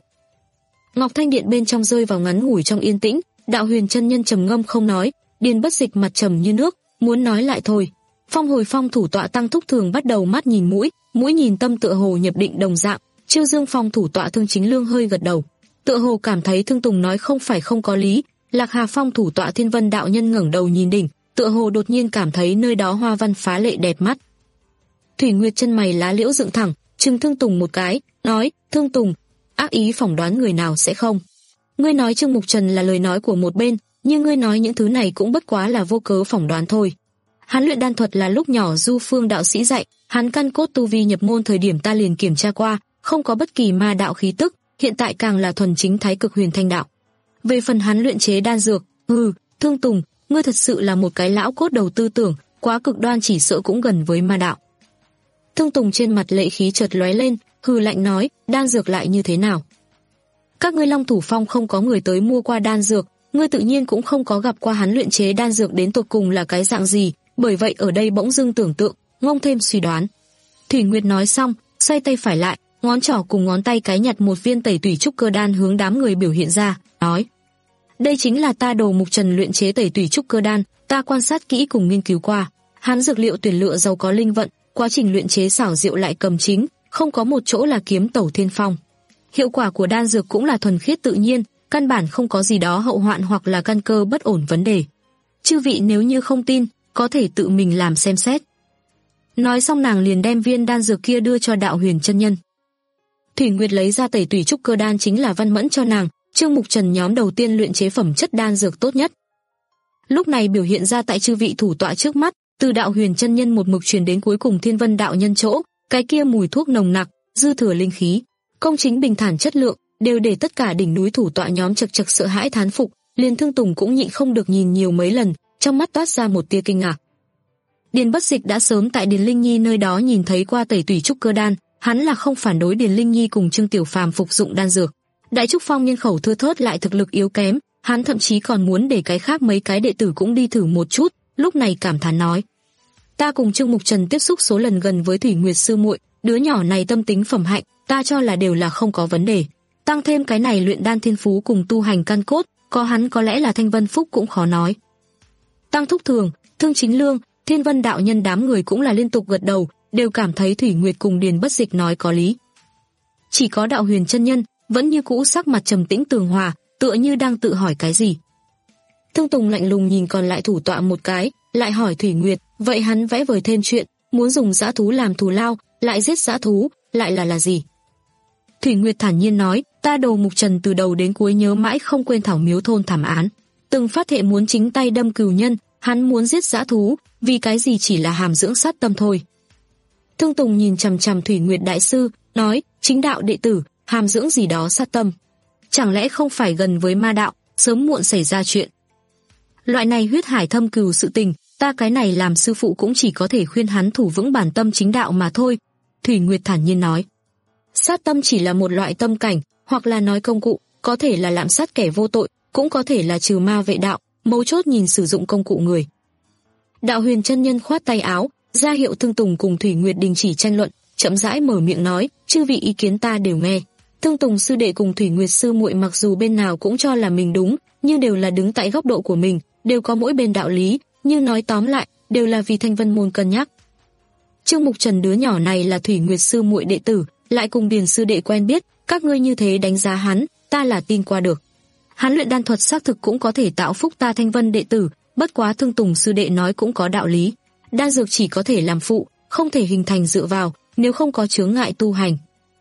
Ngọc Thanh Điện bên trong rơi vào ngắn ngủi trong yên tĩnh, Đạo Huyền chân nhân trầm ngâm không nói, Điền Bất Dịch mặt trầm như nước, muốn nói lại thôi. Phong Hồi Phong thủ tọa Tăng Thúc Thường bắt đầu mắt nhìn mũi, mũi nhìn tâm tựa hồ nhập định đồng dạng, Chiêu Dương Phong thủ tọa Thương Chính Lương hơi gật đầu, tựa hồ cảm thấy Thương Tùng nói không phải không có lý. Lạc Hà Phong thủ tọa Thiên Vân đạo nhân ngẩng đầu nhìn đỉnh, tựa hồ đột nhiên cảm thấy nơi đó hoa văn phá lệ đẹp mắt. Thủy Nguyệt chân mày lá liễu dựng thẳng, trừng Thương Tùng một cái, nói, Thương Tùng, ác ý phỏng đoán người nào sẽ không? Ngươi nói Trương Mục Trần là lời nói của một bên, nhưng ngươi nói những thứ này cũng bất quá là vô cớ phỏng đoán thôi. Hắn luyện đan thuật là lúc nhỏ Du Phương đạo sĩ dạy, hắn căn cốt tu vi nhập môn thời điểm ta liền kiểm tra qua, không có bất kỳ ma đạo khí tức, hiện tại càng là thuần chính thái cực huyền thanh đạo. Về phần hắn luyện chế đan dược, hừ, Thương Tùng, ngươi thật sự là một cái lão cốt đầu tư tưởng, quá cực đoan chỉ sợ cũng gần với ma đạo. Thương Tùng trên mặt lệ khí chợt lóe lên, hừ lạnh nói, đan dược lại như thế nào? Các ngươi Long Thủ Phong không có người tới mua qua đan dược, ngươi tự nhiên cũng không có gặp qua hắn luyện chế đan dược đến tột cùng là cái dạng gì, bởi vậy ở đây bỗng dưng tưởng tượng, ngông thêm suy đoán. Thủy Nguyệt nói xong, xoay tay phải lại, ngón trỏ cùng ngón tay cái nhặt một viên tẩy tủy trúc cơ đan hướng đám người biểu hiện ra, nói: đây chính là ta Đồ Mục Trần luyện chế tẩy tủy trúc cơ đan, ta quan sát kỹ cùng nghiên cứu qua, hắn dược liệu tuyển lựa giàu có linh vận, quá trình luyện chế xảo diệu lại cầm chính, không có một chỗ là kiếm tẩu thiên phong. Hiệu quả của đan dược cũng là thuần khiết tự nhiên, căn bản không có gì đó hậu hoạn hoặc là căn cơ bất ổn vấn đề. Chư vị nếu như không tin, có thể tự mình làm xem xét. Nói xong nàng liền đem viên đan dược kia đưa cho Đạo Huyền chân nhân. Thủy Nguyệt lấy ra tẩy tủy trúc cơ đan chính là Văn Mẫn cho nàng, Trương Mục Trần nhóm đầu tiên luyện chế phẩm chất đan dược tốt nhất. Lúc này biểu hiện ra tại chư vị thủ tọa trước mắt, từ Đạo Huyền chân nhân một mực truyền đến cuối cùng Thiên Vân đạo nhân chỗ, cái kia mùi thuốc nồng nặc, dư thừa linh khí, công chính bình thản chất lượng, đều để tất cả đỉnh núi thủ tọa nhóm chật chật sợ hãi thán phục, liền Thương Tùng cũng nhịn không được nhìn nhiều mấy lần, trong mắt toát ra một tia kinh ngạc. Điền Bất Dịch đã sớm tại Điền Linh Nhi nơi đó nhìn thấy qua tẩy tủy trúc cơ đan, hắn là không phản đối Điền Linh Nhi cùng Trương Tiểu Phàm phục dụng đan dược. Đại Trúc Phong nhân khẩu thưa thớt lại thực lực yếu kém, hắn thậm chí còn muốn để cái khác mấy cái đệ tử cũng đi thử một chút, lúc này cảm thán nói: ta cùng Trương Mục Trần tiếp xúc số lần gần với Thủy Nguyệt sư muội, đứa nhỏ này tâm tính phẩm hạnh, ta cho là đều là không có vấn đề. Tăng thêm cái này luyện đan thiên phú cùng tu hành căn cốt, có hắn có lẽ là Thanh Vân Phúc cũng khó nói. Tăng Thúc Thường, Thương Chính Lương, Thiên Vân đạo nhân đám người cũng là liên tục gật đầu, đều cảm thấy Thủy Nguyệt cùng Điền Bất Dịch nói có lý. Chỉ có Đạo Huyền chân nhân vẫn như cũ sắc mặt trầm tĩnh tường hòa, tựa như đang tự hỏi cái gì. Thương Tùng lạnh lùng nhìn còn lại thủ tọa một cái, lại hỏi Thủy Nguyệt, vậy hắn vẽ vời thêm chuyện, muốn dùng dã thú làm thù lao, lại giết dã thú, lại là là gì? Thủy Nguyệt thản nhiên nói, ta Đồ Mục Trần từ đầu đến cuối nhớ mãi không quên Thảo Miếu thôn thảm án, từng phát thệ muốn chính tay đâm cừu nhân, hắn muốn giết dã thú, vì cái gì chỉ là hàm dưỡng sát tâm thôi. Thương Tùng nhìn chằm chằm Thủy Nguyệt đại sư, nói, chính đạo đệ tử, hàm dưỡng gì đó sát tâm. Chẳng lẽ không phải gần với ma đạo, sớm muộn xảy ra chuyện. Loại này huyết hải thâm cừu sự tình, ta cái này làm sư phụ cũng chỉ có thể khuyên hắn thủ vững bản tâm chính đạo mà thôi. Thủy Nguyệt thản nhiên nói. Sát tâm chỉ là một loại tâm cảnh, hoặc là nói công cụ, có thể là lạm sát kẻ vô tội, cũng có thể là trừ ma vệ đạo, mấu chốt nhìn sử dụng công cụ người. Đạo Huyền chân nhân khoát tay áo, ra hiệu Thương Tùng cùng Thủy Nguyệt đình chỉ tranh luận, chậm rãi mở miệng nói, chư vị ý kiến ta đều nghe. Thương Tùng sư đệ cùng Thủy Nguyệt sư muội mặc dù bên nào cũng cho là mình đúng, nhưng đều là đứng tại góc độ của mình, đều có mỗi bên đạo lý, nhưng nói tóm lại, đều là vì Thanh Vân môn cân nhắc. Trương Mục Trần đứa nhỏ này là Thủy Nguyệt sư muội đệ tử, lại cùng Điền sư đệ quen biết, các ngươi như thế đánh giá hắn, ta là tin qua được. Hắn luyện đan thuật xác thực cũng có thể tạo phúc ta Thanh Vân đệ tử, bất quá Thương Tùng sư đệ nói cũng có đạo lý. Đan dược chỉ có thể làm phụ, không thể hình thành dựa vào, nếu không có chướng ngại tu hành.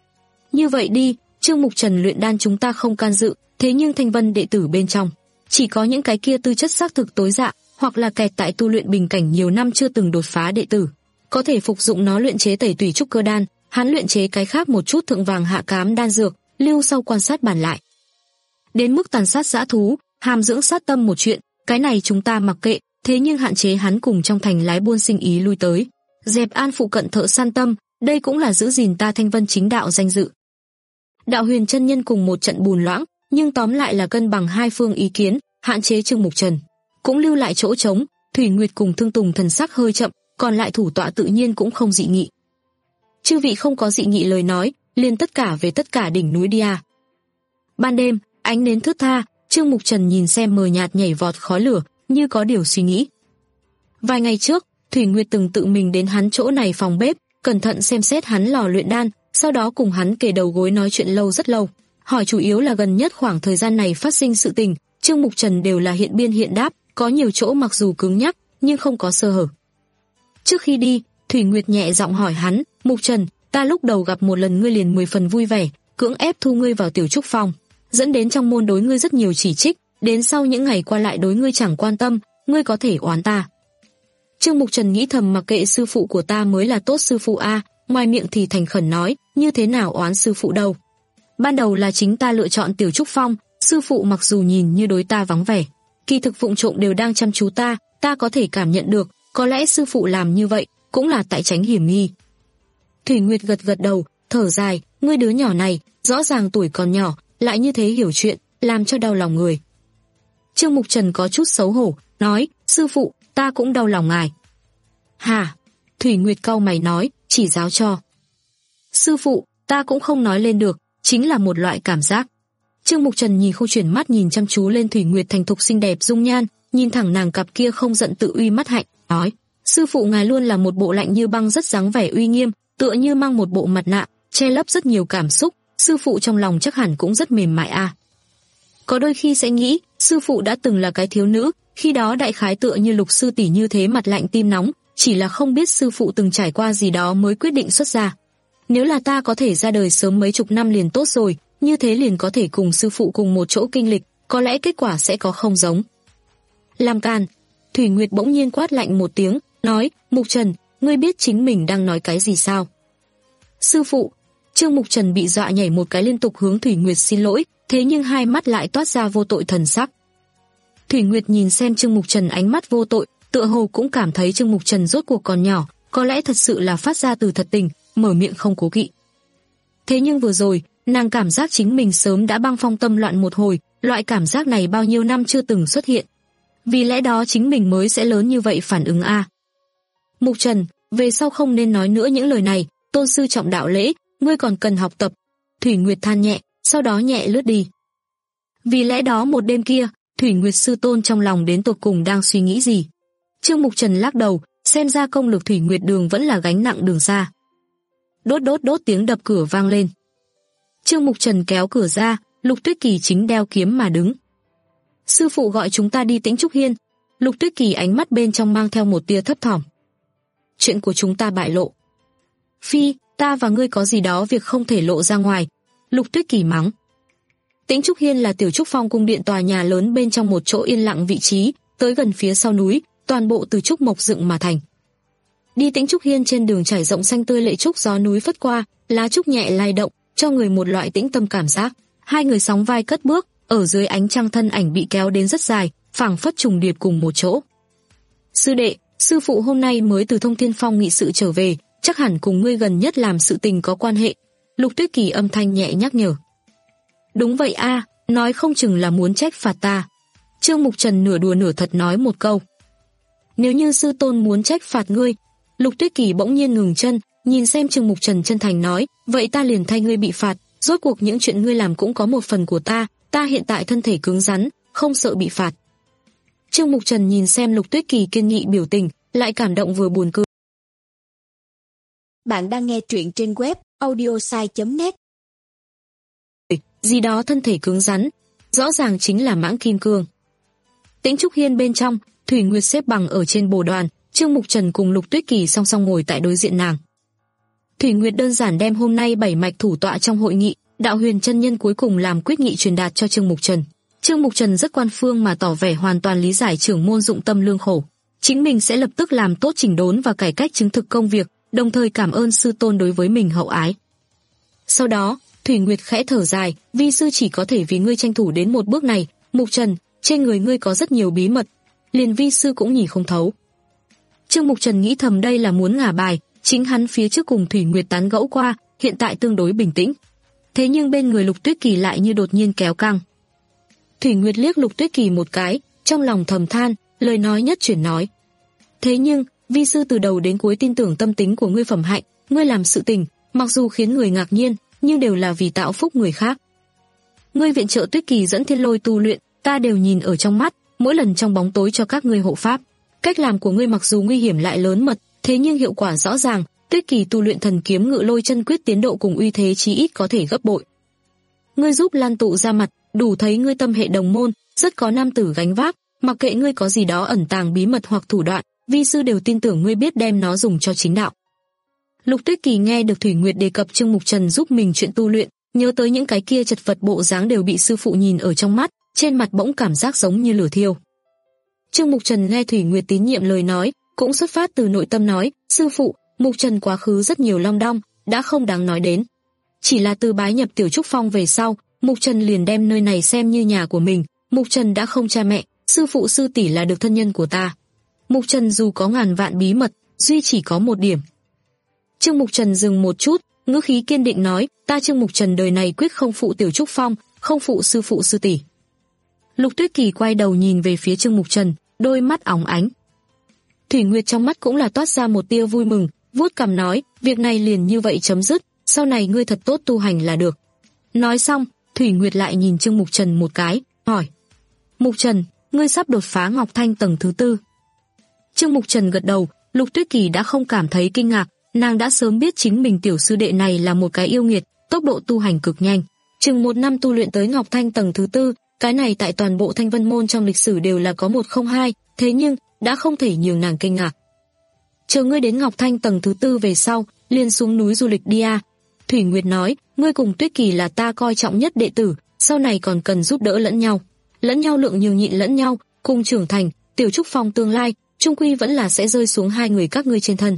Như vậy đi, Trương Mục Trần luyện đan chúng ta không can dự, thế nhưng Thanh Vân đệ tử bên trong, chỉ có những cái kia tư chất xác thực tối dạ, hoặc là kẹt tại tu luyện bình cảnh nhiều năm chưa từng đột phá đệ tử, có thể phục dụng nó luyện chế tẩy tủy trúc cơ đan, hắn luyện chế cái khác một chút thượng vàng hạ cám đan dược, lưu sau quan sát bản lại. Đến mức tàn sát dã thú, hàm dưỡng sát tâm một chuyện, cái này chúng ta mặc kệ, thế nhưng hạn chế hắn cùng trong thành lái buôn sinh ý lui tới, dẹp an phụ cận thợ săn tâm, đây cũng là giữ gìn ta Thanh Vân chính đạo danh dự. Đạo Huyền chân nhân cùng một trận bùn loãng, nhưng tóm lại là cân bằng hai phương ý kiến, hạn chế Trương Mục Trần, cũng lưu lại chỗ trống. Thủy Nguyệt cùng Thương Tùng thần sắc hơi chậm, còn lại thủ tọa tự nhiên cũng không dị nghị. Chư vị không có dị nghị lời nói, liền tất cả về tất cả đỉnh núi đi à. Ban đêm, ánh nến thướt tha, Trương Mục Trần nhìn xem mờ nhạt nhảy vọt khói lửa, như có điều suy nghĩ. Vài ngày trước, Thủy Nguyệt từng tự mình đến hắn chỗ này phòng bếp, cẩn thận xem xét hắn lò luyện đan, sau đó cùng hắn kề đầu gối nói chuyện lâu rất lâu, hỏi chủ yếu là gần nhất khoảng thời gian này phát sinh sự tình, Trương Mục Trần đều là hiện biên hiện đáp, có nhiều chỗ mặc dù cứng nhắc, nhưng không có sơ hở. Trước khi đi, Thủy Nguyệt nhẹ giọng hỏi hắn, Mục Trần, ta lúc đầu gặp một lần ngươi liền mười phần vui vẻ, cưỡng ép thu ngươi vào tiểu trúc phòng, dẫn đến trong môn đối ngươi rất nhiều chỉ trích, đến sau những ngày qua lại đối ngươi chẳng quan tâm, ngươi có thể oán ta. Trương Mục Trần nghĩ thầm mặc kệ sư phụ của ta mới là tốt sư phụ a, ngoài miệng thì thành khẩn nói, như thế nào oán sư phụ đâu. Ban đầu là chính ta lựa chọn tiểu trúc phong, sư phụ mặc dù nhìn như đối ta vắng vẻ, kỳ thực vụng trộm đều đang chăm chú ta, ta có thể cảm nhận được, có lẽ sư phụ làm như vậy cũng là tại tránh hiểm nghi. Thủy Nguyệt gật gật đầu, thở dài, ngươi đứa nhỏ này, rõ ràng tuổi còn nhỏ, lại như thế hiểu chuyện, làm cho đau lòng người. Trương Mục Trần có chút xấu hổ, nói, sư phụ, ta cũng đau lòng ngài. Hả? Thủy Nguyệt cau mày nói, chỉ giáo cho. Sư phụ, ta cũng không nói lên được, chính là một loại cảm giác. Trương Mục Trần nhìn không chuyển mắt nhìn chăm chú lên Thủy Nguyệt thành thục xinh đẹp dung nhan, nhìn thẳng nàng cặp kia không giận tự uy mắt hạnh, nói, sư phụ ngài luôn là một bộ lạnh như băng rất dáng vẻ uy nghiêm, tựa như mang một bộ mặt nạ, che lấp rất nhiều cảm xúc, sư phụ trong lòng chắc hẳn cũng rất mềm mại a. À. Có đôi khi sẽ nghĩ, sư phụ đã từng là cái thiếu nữ, khi đó đại khái tựa như Lục sư tỷ như thế mặt lạnh tim nóng, chỉ là không biết sư phụ từng trải qua gì đó mới quyết định xuất gia. Nếu là ta có thể ra đời sớm mấy chục năm liền tốt rồi, như thế liền có thể cùng sư phụ cùng một chỗ kinh lịch, có lẽ kết quả sẽ có không giống. Làm càn. Thủy Nguyệt bỗng nhiên quát lạnh một tiếng, nói, Mục Trần, ngươi biết chính mình đang nói cái gì sao? Sư phụ. Trương Mục Trần bị dọa nhảy một cái liên tục hướng Thủy Nguyệt xin lỗi, thế nhưng hai mắt lại toát ra vô tội thần sắc. Thủy Nguyệt nhìn xem Trương Mục Trần ánh mắt vô tội, tựa hồ cũng cảm thấy Trương Mục Trần rốt cuộc còn nhỏ, có lẽ thật sự là phát ra từ thật tình, mở miệng không cố kỵ. Thế nhưng vừa rồi, nàng cảm giác chính mình sớm đã băng phong tâm loạn một hồi, loại cảm giác này bao nhiêu năm chưa từng xuất hiện. Vì lẽ đó chính mình mới sẽ lớn như vậy phản ứng a. Mục Trần, về sau không nên nói nữa những lời này, tôn sư trọng đạo lễ, ngươi còn cần học tập. Thủy Nguyệt than nhẹ, sau đó nhẹ lướt đi. Vì lẽ đó một đêm kia, Thủy Nguyệt sư tôn trong lòng đến tột cùng đang suy nghĩ gì? Trương Mục Trần lắc đầu, xem ra công lực Thủy Nguyệt Đường vẫn là gánh nặng đường xa. Đốt đốt đốt tiếng đập cửa vang lên. Trương Mục Trần kéo cửa ra, Lục Tuyết Kỳ chính đeo kiếm mà đứng. Sư phụ gọi chúng ta đi Tĩnh Trúc Hiên. Lục Tuyết Kỳ ánh mắt bên trong mang theo một tia thấp thỏm. Chuyện của chúng ta bại lộ. Phi, ta và ngươi có gì đó việc không thể lộ ra ngoài. Lục Tuyết Kỳ mắng. Tĩnh Trúc Hiên là Tiểu Trúc Phong cung điện tòa nhà lớn bên trong một chỗ yên lặng vị trí, tới gần phía sau núi, toàn bộ từ trúc mộc dựng mà thành. Đi Tĩnh Trúc Hiên trên đường trải rộng xanh tươi lệ trúc, gió núi phất qua, lá trúc nhẹ lay động, cho người một loại tĩnh tâm cảm giác. Hai người sóng vai cất bước, ở dưới ánh trăng thân ảnh bị kéo đến rất dài, phảng phất trùng điệp cùng một chỗ. Sư đệ, sư phụ hôm nay mới từ Thông Thiên Phong nghị sự trở về, chắc hẳn cùng ngươi gần nhất làm sự tình có quan hệ. Lục Tuyết Kỳ âm thanh nhẹ nhắc nhở. Đúng vậy a, nói không chừng là muốn trách phạt ta. Trương Mục Trần nửa đùa nửa thật nói một câu. Nếu như sư tôn muốn trách phạt ngươi. Lục Tuyết Kỳ bỗng nhiên ngừng chân, nhìn xem Trương Mục Trần chân thành nói, vậy ta liền thay ngươi bị phạt, rốt cuộc những chuyện ngươi làm cũng có một phần của ta, ta hiện tại thân thể cứng rắn, không sợ bị phạt. Trương Mục Trần nhìn xem Lục Tuyết Kỳ kiên nghị biểu tình, lại cảm động vừa buồn cười. Bạn đang nghe truyện trên web audiosai chấm net. Gì đó thân thể cứng rắn, rõ ràng chính là Mãng Kim Cương. Tĩnh Trúc Hiên bên trong, Thủy Nguyệt xếp bằng ở trên bồ đoàn, Trương Mục Trần cùng Lục Tuyết Kỳ song song ngồi tại đối diện nàng. Thủy Nguyệt đơn giản đem hôm nay bảy mạch thủ tọa trong hội nghị, Đạo Huyền chân nhân cuối cùng làm quyết nghị truyền đạt cho Trương Mục Trần. Trương Mục Trần rất quan phương mà tỏ vẻ hoàn toàn lý giải trưởng môn dụng tâm lương khổ, chính mình sẽ lập tức làm tốt chỉnh đốn và cải cách chứng thực công việc, đồng thời cảm ơn sư tôn đối với mình hậu ái. Sau đó, Thủy Nguyệt khẽ thở dài, vi sư chỉ có thể vì ngươi tranh thủ đến một bước này. Mục Trần, trên người ngươi có rất nhiều bí mật, liền vi sư cũng nhìn không thấu. Trương Mục Trần nghĩ thầm đây là muốn ngả bài, chính hắn phía trước cùng Thủy Nguyệt tán gẫu qua, hiện tại tương đối bình tĩnh. Thế nhưng bên người Lục Tuyết Kỳ lại như đột nhiên kéo căng. Thủy Nguyệt liếc Lục Tuyết Kỳ một cái, trong lòng thầm than, lời nói nhất chuyển nói. Thế nhưng, vi sư từ đầu đến cuối tin tưởng tâm tính của ngươi phẩm hạnh, ngươi làm sự tình, mặc dù khiến người ngạc nhiên, nhưng đều là vì tạo phúc người khác. Ngươi viện trợ Tuyết Kỳ dẫn Thiên Lôi tu luyện, ta đều nhìn ở trong mắt, mỗi lần trong bóng tối cho các ngươi hộ pháp. Cách làm của ngươi mặc dù nguy hiểm lại lớn mật, thế nhưng hiệu quả rõ ràng, Tuyết Kỳ tu luyện thần kiếm Ngự Lôi chân quyết tiến độ cùng uy thế chí ít có thể gấp bội. Ngươi giúp Lan Tụ ra mặt, đủ thấy ngươi tâm hệ đồng môn, rất có nam tử gánh vác, mặc kệ ngươi có gì đó ẩn tàng bí mật hoặc thủ đoạn, vi sư đều tin tưởng ngươi biết đem nó dùng cho chính đạo. Lục Tuyết Kỳ nghe được Thủy Nguyệt đề cập Trương Mục Trần giúp mình chuyện tu luyện, nhớ tới những cái kia chật vật bộ dáng đều bị sư phụ nhìn ở trong mắt, trên mặt bỗng cảm giác giống như lửa thiêu. Trương Mục Trần nghe Thủy Nguyệt tín nhiệm lời nói, cũng xuất phát từ nội tâm nói, sư phụ, Mục Trần quá khứ rất nhiều long đong, đã không đáng nói đến. Chỉ là từ bái nhập Tiểu Trúc Phong về sau, Mục Trần liền đem nơi này xem như nhà của mình, Mục Trần đã không cha mẹ, sư phụ sư tỷ là được thân nhân của ta. Mục Trần dù có ngàn vạn bí mật, duy chỉ có một điểm. Trương Mục Trần dừng một chút, ngữ khí kiên định nói, ta Trương Mục Trần đời này quyết không phụ Tiểu Trúc Phong, không phụ sư phụ sư tỷ. Lục Tuyết Kỳ quay đầu nhìn về phía Trương Mục Trần, đôi mắt óng ánh. Thủy Nguyệt trong mắt cũng là toát ra một tia vui mừng, vuốt cằm nói, việc này liền như vậy chấm dứt, sau này ngươi thật tốt tu hành là được. Nói xong, Thủy Nguyệt lại nhìn Trương Mục Trần một cái, hỏi, Mục Trần, ngươi sắp đột phá Ngọc Thanh tầng thứ tư. Trương Mục Trần gật đầu, Lục Tuyết Kỳ đã không cảm thấy kinh ngạc, nàng đã sớm biết chính mình tiểu sư đệ này là một cái yêu nghiệt, tốc độ tu hành cực nhanh, chừng một năm tu luyện tới Ngọc Thanh tầng thứ tư, cái này tại toàn bộ Thanh Vân môn trong lịch sử đều là có một không hai, thế nhưng đã không thể nhường nàng kinh ngạc. Chờ ngươi đến Ngọc Thanh tầng thứ tư về sau, liền xuống núi du lịch đi a. Thủy Nguyệt nói, ngươi cùng Tuyết Kỳ là ta coi trọng nhất đệ tử, sau này còn cần giúp đỡ lẫn nhau, lẫn nhau lượng nhường nhịn lẫn nhau, cùng trưởng thành, Tiểu Trúc Phong tương lai, chung quy vẫn là sẽ rơi xuống hai người các ngươi trên thân.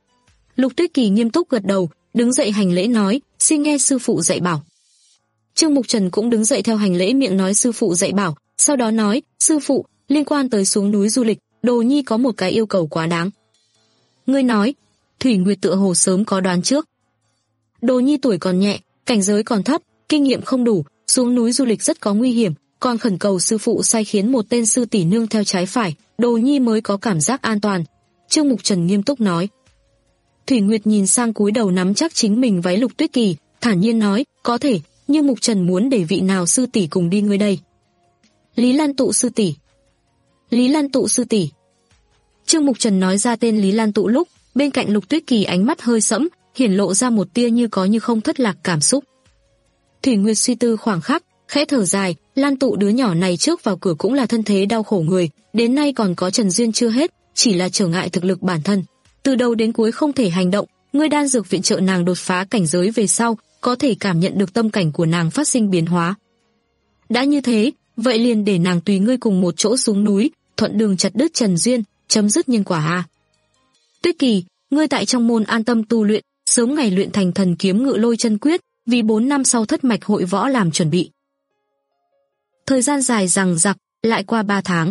Lục Tuyết Kỳ nghiêm túc gật đầu, đứng dậy hành lễ nói, xin nghe sư phụ dạy bảo. Trương Mục Trần cũng đứng dậy theo hành lễ miệng nói sư phụ dạy bảo, sau đó nói, sư phụ, liên quan tới xuống núi du lịch, Đồ Nhi có một cái yêu cầu quá đáng. Ngươi nói, Thủy Nguyệt tựa hồ sớm có đoán trước. Đồ Nhi tuổi còn nhẹ, cảnh giới còn thấp, kinh nghiệm không đủ, xuống núi du lịch rất có nguy hiểm, còn khẩn cầu sư phụ sai khiến một tên sư tỷ nương theo trái phải, Đồ Nhi mới có cảm giác an toàn. Trương Mục Trần nghiêm túc nói. Thủy Nguyệt nhìn sang cúi đầu nắm chắc chính mình váy Lục Tuyết Kỳ, thản nhiên nói, có thể, nhưng Mục Trần muốn để vị nào sư tỷ cùng đi ngươi đây? Lý Lan Tụ sư tỷ. Lý Lan Tụ sư tỷ. Trương Mục Trần nói ra tên Lý Lan Tụ lúc, bên cạnh Lục Tuyết Kỳ ánh mắt hơi sẫm, hiển lộ ra một tia như có như không thất lạc cảm xúc. Thủy Nguyệt suy tư khoảng khắc, khẽ thở dài, Lan Tụ đứa nhỏ này trước vào cửa cũng là thân thế đau khổ người, đến nay còn có Trần duyên chưa hết, chỉ là trở ngại thực lực bản thân. Từ đầu đến cuối không thể hành động, ngươi đan dược viện trợ nàng đột phá cảnh giới về sau, có thể cảm nhận được tâm cảnh của nàng phát sinh biến hóa. Đã như thế, vậy liền để nàng tùy ngươi cùng một chỗ xuống núi, thuận đường chặt đứt Trần duyên, chấm dứt nhân quả a. Tuyết Kỳ, ngươi tại trong môn an tâm tu luyện, sớm ngày luyện thành thần kiếm ngự lôi chân quyết, vì bốn năm sau thất mạch hội võ làm chuẩn bị. Thời gian dài dằng dặc, lại qua ba tháng.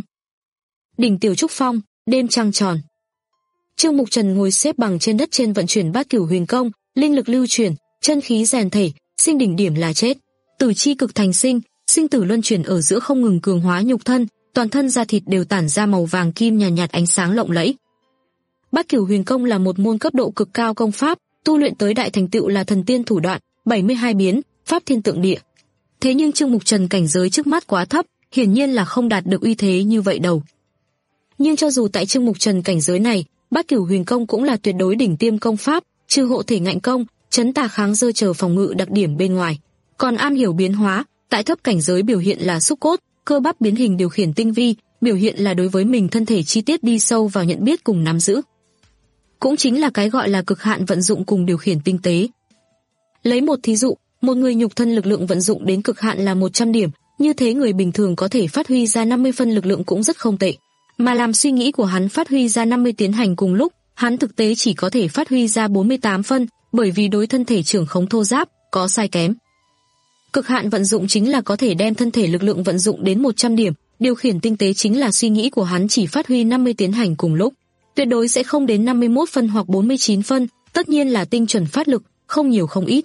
Đỉnh Tiểu Trúc Phong, đêm trăng tròn. Trương Mục Trần ngồi xếp bằng trên đất trên vận chuyển Bát Cửu Huyền Công, linh lực lưu chuyển, chân khí rèn thể, sinh đỉnh điểm là chết, tử chi cực thành sinh, sinh tử luân chuyển ở giữa không ngừng cường hóa nhục thân, toàn thân da thịt đều tản ra màu vàng kim nhàn nhạt, nhạt ánh sáng lộng lẫy. Bát Cửu Huyền Công là một môn cấp độ cực cao công pháp, tu luyện tới đại thành tựu là thần tiên thủ đoạn, bảy mươi hai biến, pháp thiên tượng địa. Thế nhưng Trương Mục Trần cảnh giới trước mắt quá thấp, hiển nhiên là không đạt được uy thế như vậy đâu. Nhưng cho dù tại Trương Mục Trần cảnh giới này, Bát Cửu Huyền Công cũng là tuyệt đối đỉnh tiêm công pháp, trừ hộ thể ngạnh công, chấn tà kháng dơ chờ phòng ngự đặc điểm bên ngoài, còn am hiểu biến hóa, tại thấp cảnh giới biểu hiện là xúc cốt, cơ bắp biến hình điều khiển tinh vi, biểu hiện là đối với mình thân thể chi tiết đi sâu vào nhận biết cùng nắm giữ. Cũng chính là cái gọi là cực hạn vận dụng cùng điều khiển tinh tế. Lấy một thí dụ, một người nhục thân lực lượng vận dụng đến cực hạn là một trăm điểm, như thế người bình thường có thể phát huy ra năm mươi phân lực lượng cũng rất không tệ. Mà làm suy nghĩ của hắn phát huy ra năm mươi tiến hành cùng lúc, hắn thực tế chỉ có thể phát huy ra bốn mươi tám phân, bởi vì đối thân thể trưởng khống thô ráp, có sai kém. Cực hạn vận dụng chính là có thể đem thân thể lực lượng vận dụng đến một trăm điểm, điều khiển tinh tế chính là suy nghĩ của hắn chỉ phát huy năm mươi tiến hành cùng lúc. Tuyệt đối sẽ không đến năm mươi mốt phân hoặc bốn mươi chín phân, tất nhiên là tinh chuẩn phát lực, không nhiều không ít.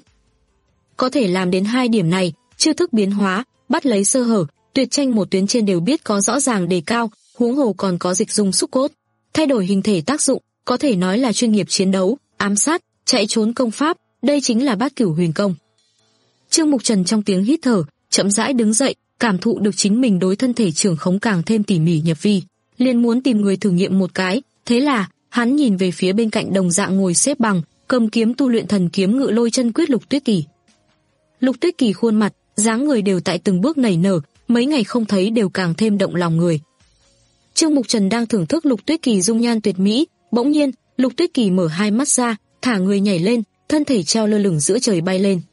Có thể làm đến hai điểm này, chiêu thức biến hóa, bắt lấy sơ hở, tuyệt tranh một tuyến trên đều biết có rõ ràng đề cao, huống hồ còn có dịch dung xúc cốt, thay đổi hình thể tác dụng, có thể nói là chuyên nghiệp chiến đấu, ám sát, chạy trốn công pháp, đây chính là Bát Cửu Huyền Công. Trương Mục Trần trong tiếng hít thở, chậm rãi đứng dậy, cảm thụ được chính mình đối thân thể trưởng khống càng thêm tỉ mỉ nhập vi, liền muốn tìm người thử nghiệm một cái, thế là hắn nhìn về phía bên cạnh đồng dạng ngồi xếp bằng, cầm kiếm tu luyện thần kiếm ngự lôi chân quyết Lục Tuyết Kỳ. Lục Tuyết Kỳ khuôn mặt, dáng người đều tại từng bước nảy nở, mấy ngày không thấy đều càng thêm động lòng người. Trương Mục Trần đang thưởng thức Lục Tuyết Kỳ dung nhan tuyệt mỹ, bỗng nhiên, Lục Tuyết Kỳ mở hai mắt ra, thả người nhảy lên, thân thể treo lơ lửng giữa trời bay lên.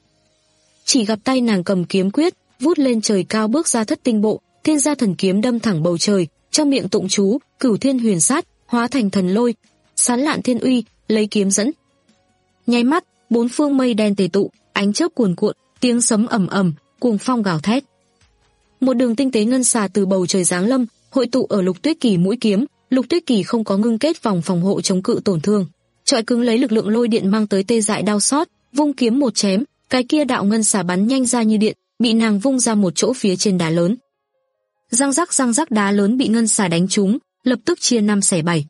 Chỉ gặp tay nàng cầm kiếm quyết, vút lên trời cao bước ra thất tinh bộ, thiên gia thần kiếm đâm thẳng bầu trời, trong miệng tụng chú, cửu thiên huyền sát, hóa thành thần lôi, sán lạn thiên uy, lấy kiếm dẫn. Nháy mắt, bốn phương mây đen tề tụ, ánh chớp cuồn cuộn, tiếng sấm ầm ầm, cuồng phong gào thét. Một đường tinh tế ngân xà từ bầu trời giáng lâm, hội tụ ở Lục Tuyết Kỳ mũi kiếm, Lục Tuyết Kỳ không có ngưng kết vòng phòng hộ chống cự tổn thương, trọi cứng lấy lực lượng lôi điện mang tới tê dại đau xót, vung kiếm một chém, cái kia đạo ngân xà bắn nhanh ra như điện, bị nàng vung ra một chỗ phía trên đá lớn. Răng rắc răng rắc đá lớn bị ngân xà đánh trúng, lập tức chia năm xẻ bảy.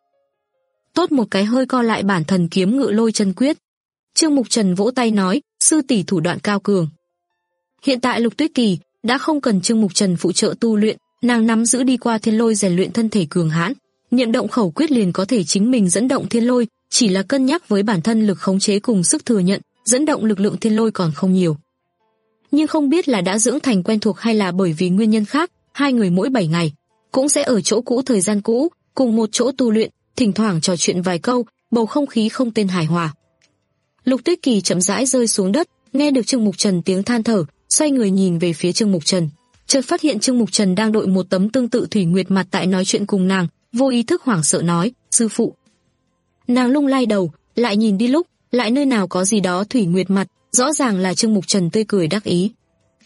Tốt một cái hơi co lại bản thần kiếm ngự lôi chân quyết. Trương Mục Trần vỗ tay nói, sư tỷ thủ đoạn cao cường. Hiện tại Lục Tuyết Kỳ đã không cần Trương Mục Trần phụ trợ tu luyện, nàng nắm giữ đi qua thiên lôi rèn luyện thân thể cường hãn, niệm động khẩu quyết liền có thể chính mình dẫn động thiên lôi, chỉ là cân nhắc với bản thân lực khống chế cùng sức thừa nhận, dẫn động lực lượng thiên lôi còn không nhiều. Nhưng không biết là đã dưỡng thành quen thuộc hay là bởi vì nguyên nhân khác, hai người mỗi bảy ngày cũng sẽ ở chỗ cũ thời gian cũ, cùng một chỗ tu luyện, thỉnh thoảng trò chuyện vài câu, bầu không khí không tên hài hòa. Lục Tuyết Kỳ chậm rãi rơi xuống đất, nghe được Trương Mục Trần tiếng than thở, xoay người nhìn về phía Trương Mục Trần, chợt phát hiện Trương Mục Trần đang đội một tấm tương tự Thủy Nguyệt mặt tại nói chuyện cùng nàng, vô ý thức hoảng sợ nói, sư phụ. Nàng lung lay đầu, lại nhìn đi lúc, lại nơi nào có gì đó Thủy Nguyệt mặt, rõ ràng là Trương Mục Trần tươi cười đắc ý.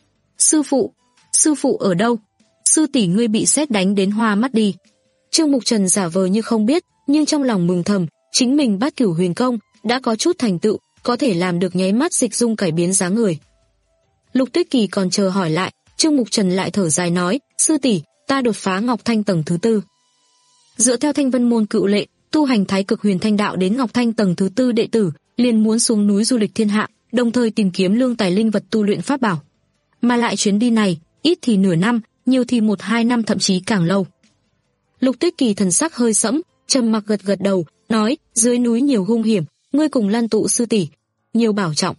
Sư phụ, sư phụ ở đâu? Sư tỷ ngươi bị sét đánh đến hoa mắt đi. Trương Mục Trần giả vờ như không biết, nhưng trong lòng mừng thầm, chính mình Bát Cửu Huyền Công đã có chút thành tựu, có thể làm được nháy mắt dịch dung cải biến dáng người. Lục Tuyết Kỳ còn chờ hỏi lại, Trương Mục Trần lại thở dài nói, sư tỷ, ta đột phá Ngọc Thanh tầng thứ tư. Dựa theo Thanh Vân môn cựu lệ, tu hành Thái Cực Huyền Thanh đạo đến Ngọc Thanh tầng thứ tư đệ tử, liền muốn xuống núi du lịch thiên hạ, đồng thời tìm kiếm lương tài linh vật tu luyện pháp bảo. Mà lại chuyến đi này, ít thì nửa năm, nhiều thì một hai năm thậm chí càng lâu. Lục Tuyết Kỳ thần sắc hơi sẫm, Trầm Mặc gật gật đầu, nói, dưới núi nhiều hung hiểm, ngươi cùng Lan Tụ sư tỷ, nhiều bảo trọng.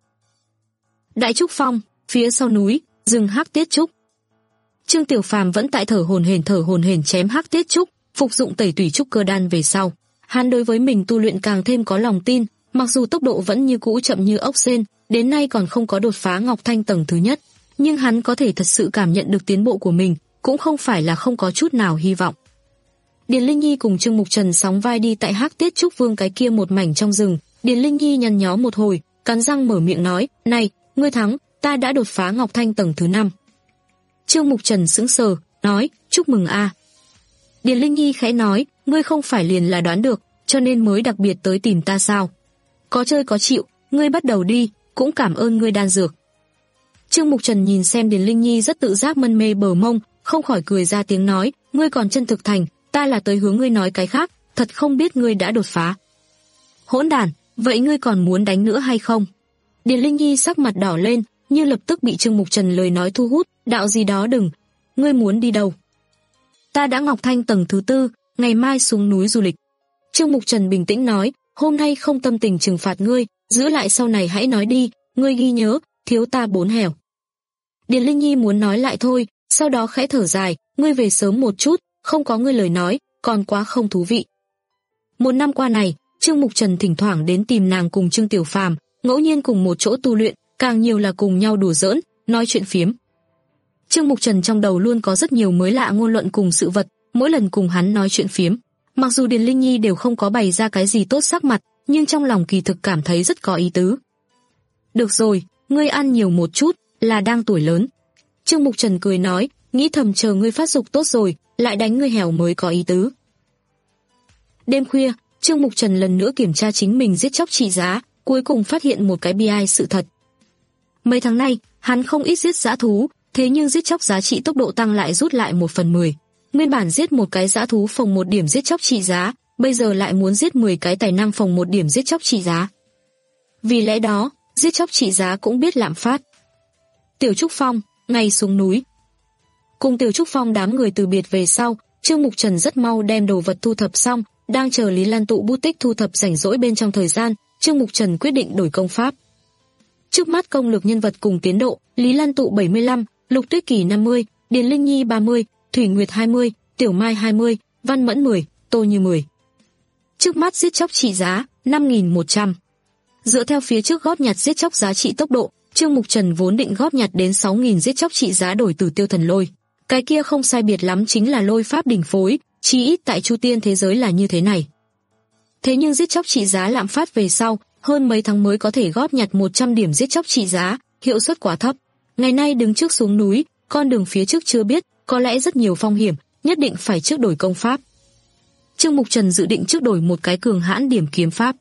Đại Trúc Phong, phía sau núi, rừng hắc tiết trúc. Trương Tiểu Phàm vẫn tại thở hổn hển thở hổn hển chém hắc tiết trúc, phục dụng tẩy tủy trúc cơ đan về sau, hắn đối với mình tu luyện càng thêm có lòng tin, mặc dù tốc độ vẫn như cũ chậm như ốc sên, đến nay còn không có đột phá Ngọc Thanh tầng thứ nhất, nhưng hắn có thể thật sự cảm nhận được tiến bộ của mình, cũng không phải là không có chút nào hy vọng. Điền Linh Nhi cùng Trương Mục Trần sóng vai đi tại hắc tiết trúc vương cái kia một mảnh trong rừng. Điền Linh Nhi nhăn nhó một hồi, cắn răng mở miệng nói, này, ngươi thắng, ta đã đột phá Ngọc Thanh tầng thứ năm. Trương Mục Trần sững sờ, nói, chúc mừng a. Điền Linh Nhi khẽ nói, ngươi không phải liền là đoán được, cho nên mới đặc biệt tới tìm ta sao? Có chơi có chịu, ngươi bắt đầu đi, cũng cảm ơn ngươi đan dược. Trương Mục Trần nhìn xem Điền Linh Nhi rất tự giác mân mê bờ mông, không khỏi cười ra tiếng nói, ngươi còn chân thực thành, ta là tới hướng ngươi nói cái khác, thật không biết ngươi đã đột phá. Hỗn đản, vậy ngươi còn muốn đánh nữa hay không? Điền Linh Nhi sắc mặt đỏ lên, như lập tức bị Trương Mục Trần lời nói thu hút, đạo gì đó đừng, ngươi muốn đi đâu? Ta đã Ngọc Thanh tầng thứ tư, ngày mai xuống núi du lịch. Trương Mục Trần bình tĩnh nói, hôm nay không tâm tình trừng phạt ngươi, giữ lại sau này hãy nói đi, ngươi ghi nhớ, thiếu ta bốn hẻo. Điền Linh Nhi muốn nói lại thôi, sau đó khẽ thở dài, ngươi về sớm một chút, không có ngươi lời nói, còn quá không thú vị. Một năm qua này, Trương Mục Trần thỉnh thoảng đến tìm nàng cùng Trương Tiểu Phàm, ngẫu nhiên cùng một chỗ tu luyện, càng nhiều là cùng nhau đùa giỡn, nói chuyện phiếm. Trương Mục Trần trong đầu luôn có rất nhiều mới lạ ngôn luận cùng sự vật, mỗi lần cùng hắn nói chuyện phiếm, mặc dù Điền Linh Nhi đều không có bày ra cái gì tốt sắc mặt, nhưng trong lòng kỳ thực cảm thấy rất có ý tứ. Được rồi, ngươi ăn nhiều một chút, là đang tuổi lớn. Trương Mục Trần cười nói, nghĩ thầm chờ ngươi phát dục tốt rồi, lại đánh ngươi hèo mới có ý tứ. Đêm khuya, Trương Mục Trần lần nữa kiểm tra chính mình giết chóc trị giá, cuối cùng phát hiện một cái bi ai sự thật. Mấy tháng nay, hắn không ít giết dã thú, thế nhưng giết chóc giá trị tốc độ tăng lại rút lại một phần mười. Nguyên bản giết một cái dã thú phồng một điểm giết chóc trị giá, bây giờ lại muốn giết mười cái tài năng phồng một điểm giết chóc trị giá. Vì lẽ đó, giết chóc trị giá cũng biết lạm phát. Tiểu Trúc Phong, ngày xuống núi. Cùng Tiểu Trúc Phong đám người từ biệt về sau, Trương Mục Trần rất mau đem đồ vật thu thập xong, đang chờ Lý Lan Tụ bút tích thu thập rảnh rỗi bên trong thời gian, Trương Mục Trần quyết định đổi công pháp. Trước mắt công lực nhân vật cùng tiến độ, Lý Lan Tụ bảy mươi lăm, Lục Tuyết Kỳ năm mươi, Điền Linh Nhi ba mươi, Thủy Nguyệt hai mươi, Tiểu Mai hai mươi, Văn Mẫn mười, Tô Như mười. Trước mắt giết chóc trị giá năm nghìn một trăm. Dựa theo phía trước góp nhặt giết chóc giá trị tốc độ, Trương Mục Trần vốn định góp nhặt đến sáu nghìn giết chóc trị giá đổi từ Tiêu Thần Lôi. Cái kia không sai biệt lắm chính là lôi pháp đỉnh phối, chí ít tại Chu Tiên thế giới là như thế này. Thế nhưng giết chóc trị giá lạm phát về sau, hơn mấy tháng mới có thể góp nhặt một trăm điểm giết chóc trị giá, hiệu suất quá thấp. Ngày nay đứng trước xuống núi, con đường phía trước chưa biết, có lẽ rất nhiều phong hiểm, nhất định phải trước đổi công pháp. Trương Mục Trần dự định trước đổi một cái cường hãn điểm kiếm pháp.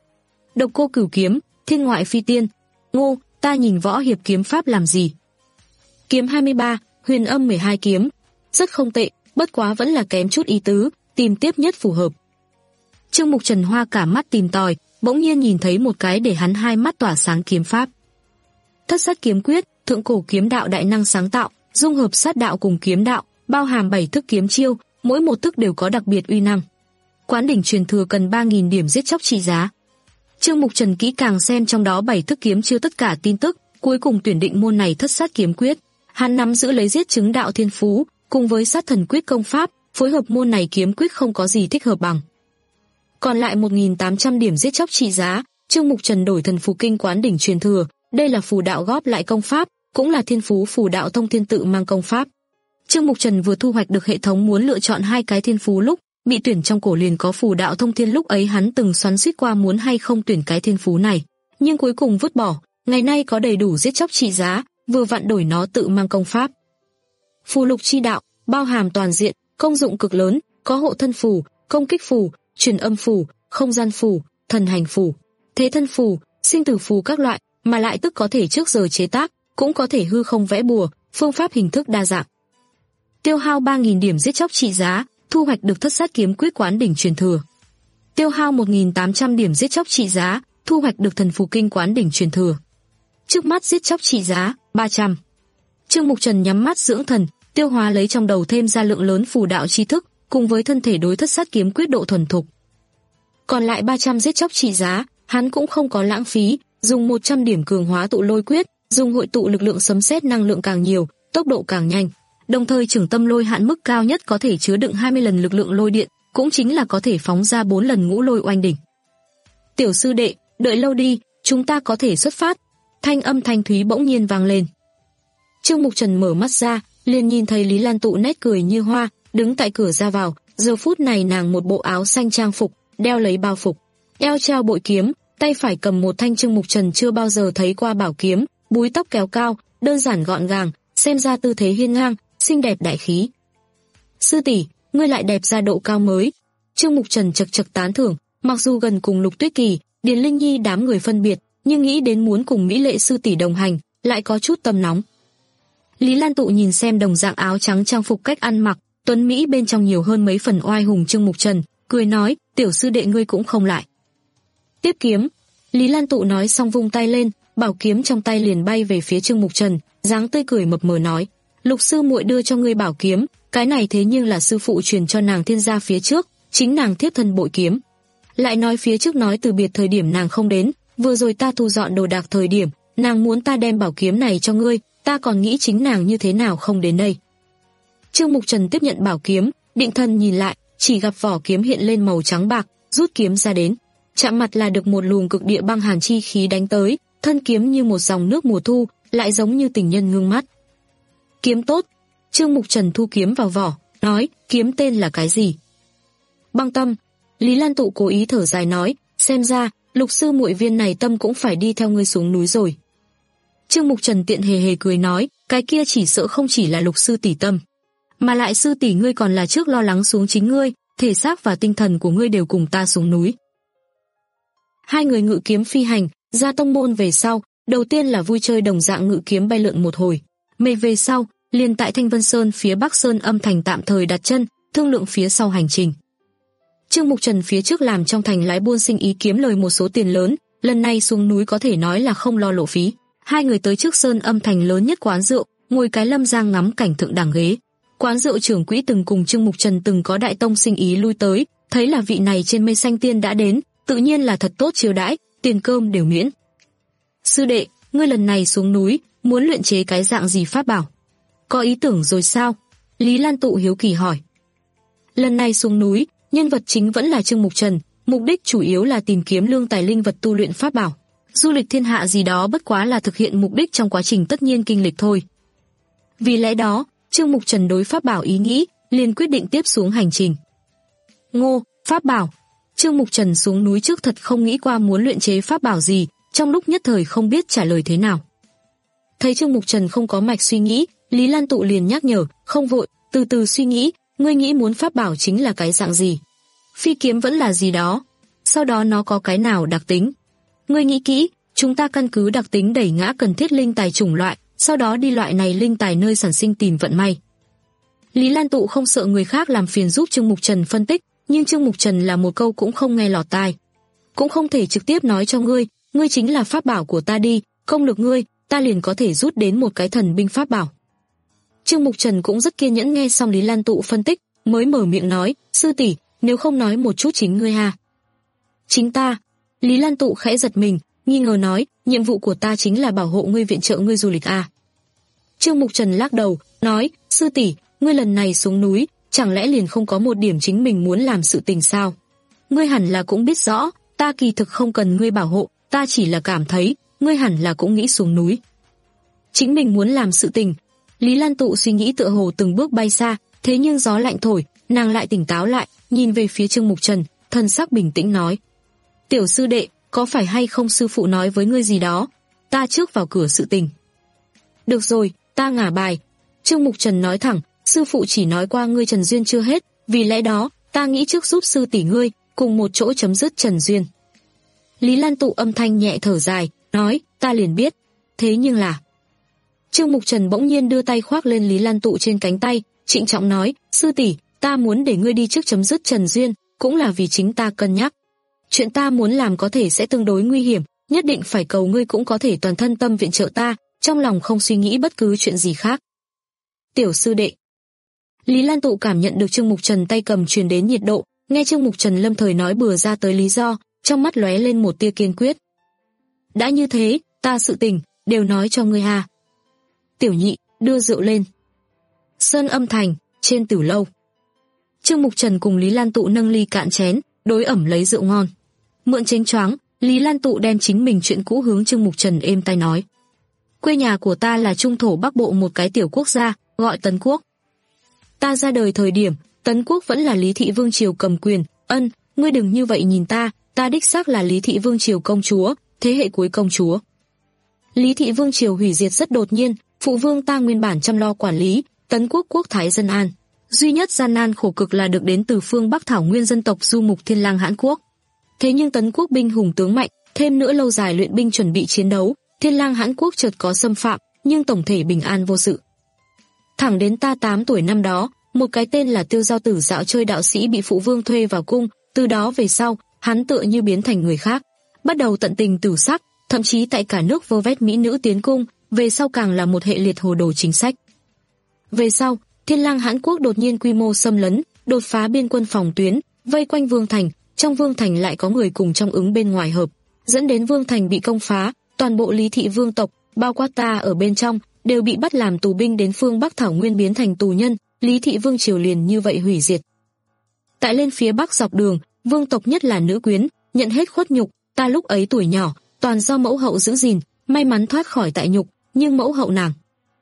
Độc Cô Cửu kiếm, Thiên Ngoại Phi Tiên. Ngô, ta nhìn võ hiệp kiếm pháp làm gì? Kiếm hai mươi ba, Huyền Âm mười hai kiếm. Rất không tệ, bất quá vẫn là kém chút ý tứ, tìm tiếp nhất phù hợp. Trương Mục Trần hoa cả mắt tìm tòi, bỗng nhiên nhìn thấy một cái để hắn hai mắt tỏa sáng kiếm pháp. Thất sát kiếm quyết, thượng cổ kiếm đạo đại năng sáng tạo, dung hợp sát đạo cùng kiếm đạo, bao hàm bảy thức kiếm chiêu, mỗi một thức đều có đặc biệt uy năng. Quán đỉnh truyền thừa cần ba nghìn điểm giết chóc trị giá. Trương Mục Trần kỹ càng xem trong đó bảy thức kiếm chiêu tất cả tin tức, cuối cùng tuyển định môn này thất sát kiếm quyết. Hắn nắm giữ lấy giết chứng đạo thiên phú, cùng với sát thần quyết công pháp, phối hợp môn này kiếm quyết không có gì thích hợp bằng. Còn lại một nghìn tám trăm điểm giết chóc trị giá, Trương Mục Trần đổi thần phù kinh quán đỉnh truyền thừa, đây là phù đạo góp lại công pháp, cũng là thiên phú phù đạo thông thiên tự mang công pháp. Trương Mục Trần vừa thu hoạch được hệ thống muốn lựa chọn hai cái thiên phú lúc, bị tuyển trong cổ liền có phù đạo thông thiên, lúc ấy hắn từng xoắn xuýt qua muốn hay không tuyển cái thiên phú này, nhưng cuối cùng vứt bỏ, ngày nay có đầy đủ giết chóc trị giá, vừa vặn đổi nó tự mang công pháp. Phù lục chi đạo, bao hàm toàn diện, công dụng cực lớn, có hộ thân phù, công kích phù, truyền âm phù, không gian phù, thần hành phù, thế thân phù, sinh tử phù các loại, mà lại tức có thể trước giờ chế tác, cũng có thể hư không vẽ bùa, phương pháp hình thức đa dạng. Tiêu hao ba nghìn điểm giết chóc trị giá, thu hoạch được thất sát kiếm quyết quán đỉnh truyền thừa. Tiêu hao một nghìn tám trăm điểm giết chóc trị giá, thu hoạch được thần phù kinh quán đỉnh truyền thừa. Trước mắt giết chóc trị giá ba trăm. Trương Mục Trần nhắm mắt dưỡng thần, tiêu hóa lấy trong đầu thêm ra lượng lớn phù đạo tri thức, cùng với thân thể đối thất sát kiếm quyết độ thuần thục. Còn lại ba trăm giết chóc trị giá, hắn cũng không có lãng phí, dùng một trăm điểm cường hóa tụ lôi quyết, dùng hội tụ lực lượng sấm sét năng lượng càng nhiều, tốc độ càng nhanh. Đồng thời trưởng tâm lôi hạn mức cao nhất có thể chứa đựng hai mươi lần lực lượng lôi điện, cũng chính là có thể phóng ra bốn lần ngũ lôi oanh đỉnh. Tiểu sư đệ, đợi lâu đi, chúng ta có thể xuất phát. Thanh âm thanh thúy bỗng nhiên vang lên. Trương Mục Trần mở mắt ra, liền nhìn thấy Lý Lan Tụ nét cười như hoa, đứng tại cửa ra vào. Giờ phút này nàng một bộ áo xanh trang phục, đeo lấy bao phục, eo treo bội kiếm, tay phải cầm một thanh Trương Mục Trần chưa bao giờ thấy qua bảo kiếm, búi tóc kéo cao, đơn giản gọn gàng, xem ra tư thế hiên ngang, xinh đẹp đại khí. Sư tỷ, ngươi lại đẹp ra độ cao mới. Trương Mục Trần chật chật tán thưởng, mặc dù gần cùng Lục Tuyết Kỳ, Điền Linh Nhi đám người phân biệt, nhưng nghĩ đến muốn cùng mỹ lệ sư tỷ đồng hành, lại có chút tâm nóng. Lý Lan Tụ nhìn xem đồng dạng áo trắng trang phục cách ăn mặc, tuấn mỹ bên trong nhiều hơn mấy phần oai hùng Trương Mục Trần, cười nói, tiểu sư đệ ngươi cũng không lại. Tiếp kiếm. Lý Lan Tụ nói xong vung tay lên, bảo kiếm trong tay liền bay về phía Trương Mục Trần, dáng tươi cười mập mờ nói, Lục sư muội đưa cho ngươi bảo kiếm, cái này thế nhưng là sư phụ truyền cho nàng thiên gia phía trước, chính nàng thiếp thân bội kiếm. Lại nói phía trước nói từ biệt thời điểm nàng không đến, vừa rồi ta thu dọn đồ đạc thời điểm, nàng muốn ta đem bảo kiếm này cho ngươi, ta còn nghĩ chính nàng như thế nào không đến đây. Trương Mục Trần tiếp nhận bảo kiếm, định thần nhìn lại, chỉ gặp vỏ kiếm hiện lên màu trắng bạc, rút kiếm ra đến, chạm mặt là được một luồng cực địa băng hàn chi khí đánh tới, thân kiếm như một dòng nước mùa thu, lại giống như tình nhân ngưng mắt. Kiếm tốt. Trương Mục Trần thu kiếm vào vỏ, nói, kiếm tên là cái gì? Băng tâm. Lý Lan Tụ cố ý thở dài nói, xem ra, Lục sư muội viên này tâm cũng phải đi theo ngươi xuống núi rồi. Trương Mục Trần tiện hề hề cười nói, cái kia chỉ sợ không chỉ là Lục sư tỷ tâm, mà lại sư tỷ ngươi còn là trước lo lắng xuống chính ngươi, thể xác và tinh thần của ngươi đều cùng ta xuống núi. Hai người ngự kiếm phi hành, ra tông môn về sau, đầu tiên là vui chơi đồng dạng ngự kiếm bay lượn một hồi, mệt về sau, liền tại Thanh Vân Sơn phía Bắc Sơn Âm thành tạm thời đặt chân, thương lượng phía sau hành trình. Trương Mục Trần phía trước làm trong thành lái buôn sinh ý kiếm lời một số tiền lớn, lần này xuống núi có thể nói là không lo lộ phí. Hai người tới trước Sơn Âm thành lớn nhất quán rượu, ngồi cái lâm giang ngắm cảnh thượng đẳng ghế. Quán rượu trưởng quỹ từng cùng Trương Mục Trần từng có đại tông sinh ý lui tới, thấy là vị này trên mây xanh tiên đã đến, tự nhiên là thật tốt chiêu đãi, tiền cơm đều miễn. Sư đệ, ngươi lần này xuống núi, muốn luyện chế cái dạng gì pháp bảo? Có ý tưởng rồi sao? Lý Lan Tụ hiếu kỳ hỏi. Lần này xuống núi, nhân vật chính vẫn là Trương Mục Trần, mục đích chủ yếu là tìm kiếm lương tài linh vật tu luyện pháp bảo. Du lịch thiên hạ gì đó bất quá là thực hiện mục đích trong quá trình tất nhiên kinh lịch thôi. Vì lẽ đó, Trương Mục Trần đối pháp bảo ý nghĩ, liền quyết định tiếp xuống hành trình. Ngô, pháp bảo. Trương Mục Trần xuống núi trước thật không nghĩ qua muốn luyện chế pháp bảo gì, trong lúc nhất thời không biết trả lời thế nào. Thấy Trương Mục Trần không có mạch suy nghĩ, Lý Lan Tụ liền nhắc nhở, không vội, từ từ suy nghĩ, ngươi nghĩ muốn pháp bảo chính là cái dạng gì? Phi kiếm vẫn là gì đó, sau đó nó có cái nào đặc tính? Ngươi nghĩ kỹ, chúng ta căn cứ đặc tính đẩy ngã cần thiết linh tài chủng loại, sau đó đi loại này linh tài nơi sản sinh tìm vận may. Lý Lan Tụ không sợ người khác làm phiền giúp Trương Mục Trần phân tích, nhưng Trương Mục Trần là một câu cũng không nghe lọt tai. Cũng không thể trực tiếp nói cho ngươi, ngươi chính là pháp bảo của ta đi, không được ngươi, ta liền có thể rút đến một cái thần binh pháp bảo. Trương Mục Trần cũng rất kiên nhẫn nghe xong Lý Lan Tụ phân tích, mới mở miệng nói, sư tỷ, nếu không nói một chút chính ngươi ha. Chính ta. Lý Lan Tụ khẽ giật mình, nghi ngờ nói, nhiệm vụ của ta chính là bảo hộ ngươi, viện trợ ngươi du lịch à. Trương Mục Trần lắc đầu, nói, sư tỷ, ngươi lần này xuống núi, chẳng lẽ liền không có một điểm chính mình muốn làm sự tình sao? Ngươi hẳn là cũng biết rõ, ta kỳ thực không cần ngươi bảo hộ, ta chỉ là cảm thấy, ngươi hẳn là cũng nghĩ xuống núi. Chính mình muốn làm sự tình. Lý Lan Tụ suy nghĩ tựa hồ từng bước bay xa, thế nhưng gió lạnh thổi, nàng lại tỉnh táo lại, nhìn về phía Trương Mục Trần, thần sắc bình tĩnh nói. Tiểu sư đệ, có phải hay không sư phụ nói với ngươi gì đó? Ta trước vào cửa sự tình. Được rồi, ta ngả bài. Trương Mục Trần nói thẳng, sư phụ chỉ nói qua ngươi Trần Duyên chưa hết, vì lẽ đó, ta nghĩ trước giúp sư tỷ ngươi, cùng một chỗ chấm dứt Trần Duyên. Lý Lan Tụ âm thanh nhẹ thở dài, nói, ta liền biết. Thế nhưng là... Trương Mục Trần bỗng nhiên đưa tay khoác lên Lý Lan Tụ trên cánh tay, trịnh trọng nói, sư tỷ, ta muốn để ngươi đi trước chấm dứt Trần Duyên, cũng là vì chính ta cân nhắc. Chuyện ta muốn làm có thể sẽ tương đối nguy hiểm, nhất định phải cầu ngươi cũng có thể toàn thân tâm viện trợ ta, trong lòng không suy nghĩ bất cứ chuyện gì khác. Tiểu sư đệ. Lý Lan Tụ cảm nhận được Trương Mục Trần tay cầm truyền đến nhiệt độ, nghe Trương Mục Trần lâm thời nói bừa ra tới lý do, trong mắt lóe lên một tia kiên quyết. Đã như thế, ta sự tình đều nói cho ngươi hà. Tiểu Nhị, đưa rượu lên. Sơn Âm Thành, trên tử lâu. Trương Mục Trần cùng Lý Lan Tụ nâng ly cạn chén, đối ẩm lấy rượu ngon. Mượn chén choáng, Lý Lan Tụ đem chính mình chuyện cũ hướng Trương Mục Trần êm tai nói. Quê nhà của ta là trung thổ Bắc Bộ một cái tiểu quốc gia, gọi Tấn Quốc. Ta ra đời thời điểm, Tấn Quốc vẫn là Lý Thị Vương Triều cầm quyền, ân, ngươi đừng như vậy nhìn ta, ta đích xác là Lý Thị Vương Triều công chúa, thế hệ cuối công chúa. Lý Thị Vương Triều hủy diệt rất đột nhiên, phụ vương ta nguyên bản chăm lo quản lý, Tấn Quốc quốc thái dân an. Duy nhất gian nan khổ cực là được đến từ phương Bắc thảo nguyên dân tộc du mục Thiên Lang Hãn Quốc. Thế nhưng Tấn Quốc binh hùng tướng mạnh, thêm nữa lâu dài luyện binh chuẩn bị chiến đấu, Thiên Lang Hãn Quốc chợt có xâm phạm, nhưng tổng thể bình an vô sự. Thẳng đến ta tám tuổi năm đó, một cái tên là Tiêu Giao Tử dạo chơi đạo sĩ bị phụ vương thuê vào cung, từ đó về sau, hắn tựa như biến thành người khác, bắt đầu tận tình tử sắc, thậm chí tại cả nước vơ vét mỹ nữ tiến cung, về sau càng là một hệ liệt hồ đồ chính sách. Về sau, Thiên Lang Hãn Quốc đột nhiên quy mô xâm lấn, đột phá biên quân phòng tuyến, vây quanh Vương Thành, trong Vương Thành lại có người cùng trong ứng bên ngoài hợp, dẫn đến Vương Thành bị công phá, toàn bộ Lý Thị Vương tộc, bao quát ta ở bên trong, đều bị bắt làm tù binh đến phương Bắc thảo nguyên biến thành tù nhân, Lý Thị Vương triều liền như vậy hủy diệt. Tại lên phía Bắc dọc đường, vương tộc nhất là nữ quyến, nhận hết khuất nhục, ta lúc ấy tuổi nhỏ, toàn do mẫu hậu giữ gìn, may mắn thoát khỏi tại nhục, nhưng mẫu hậu nàng.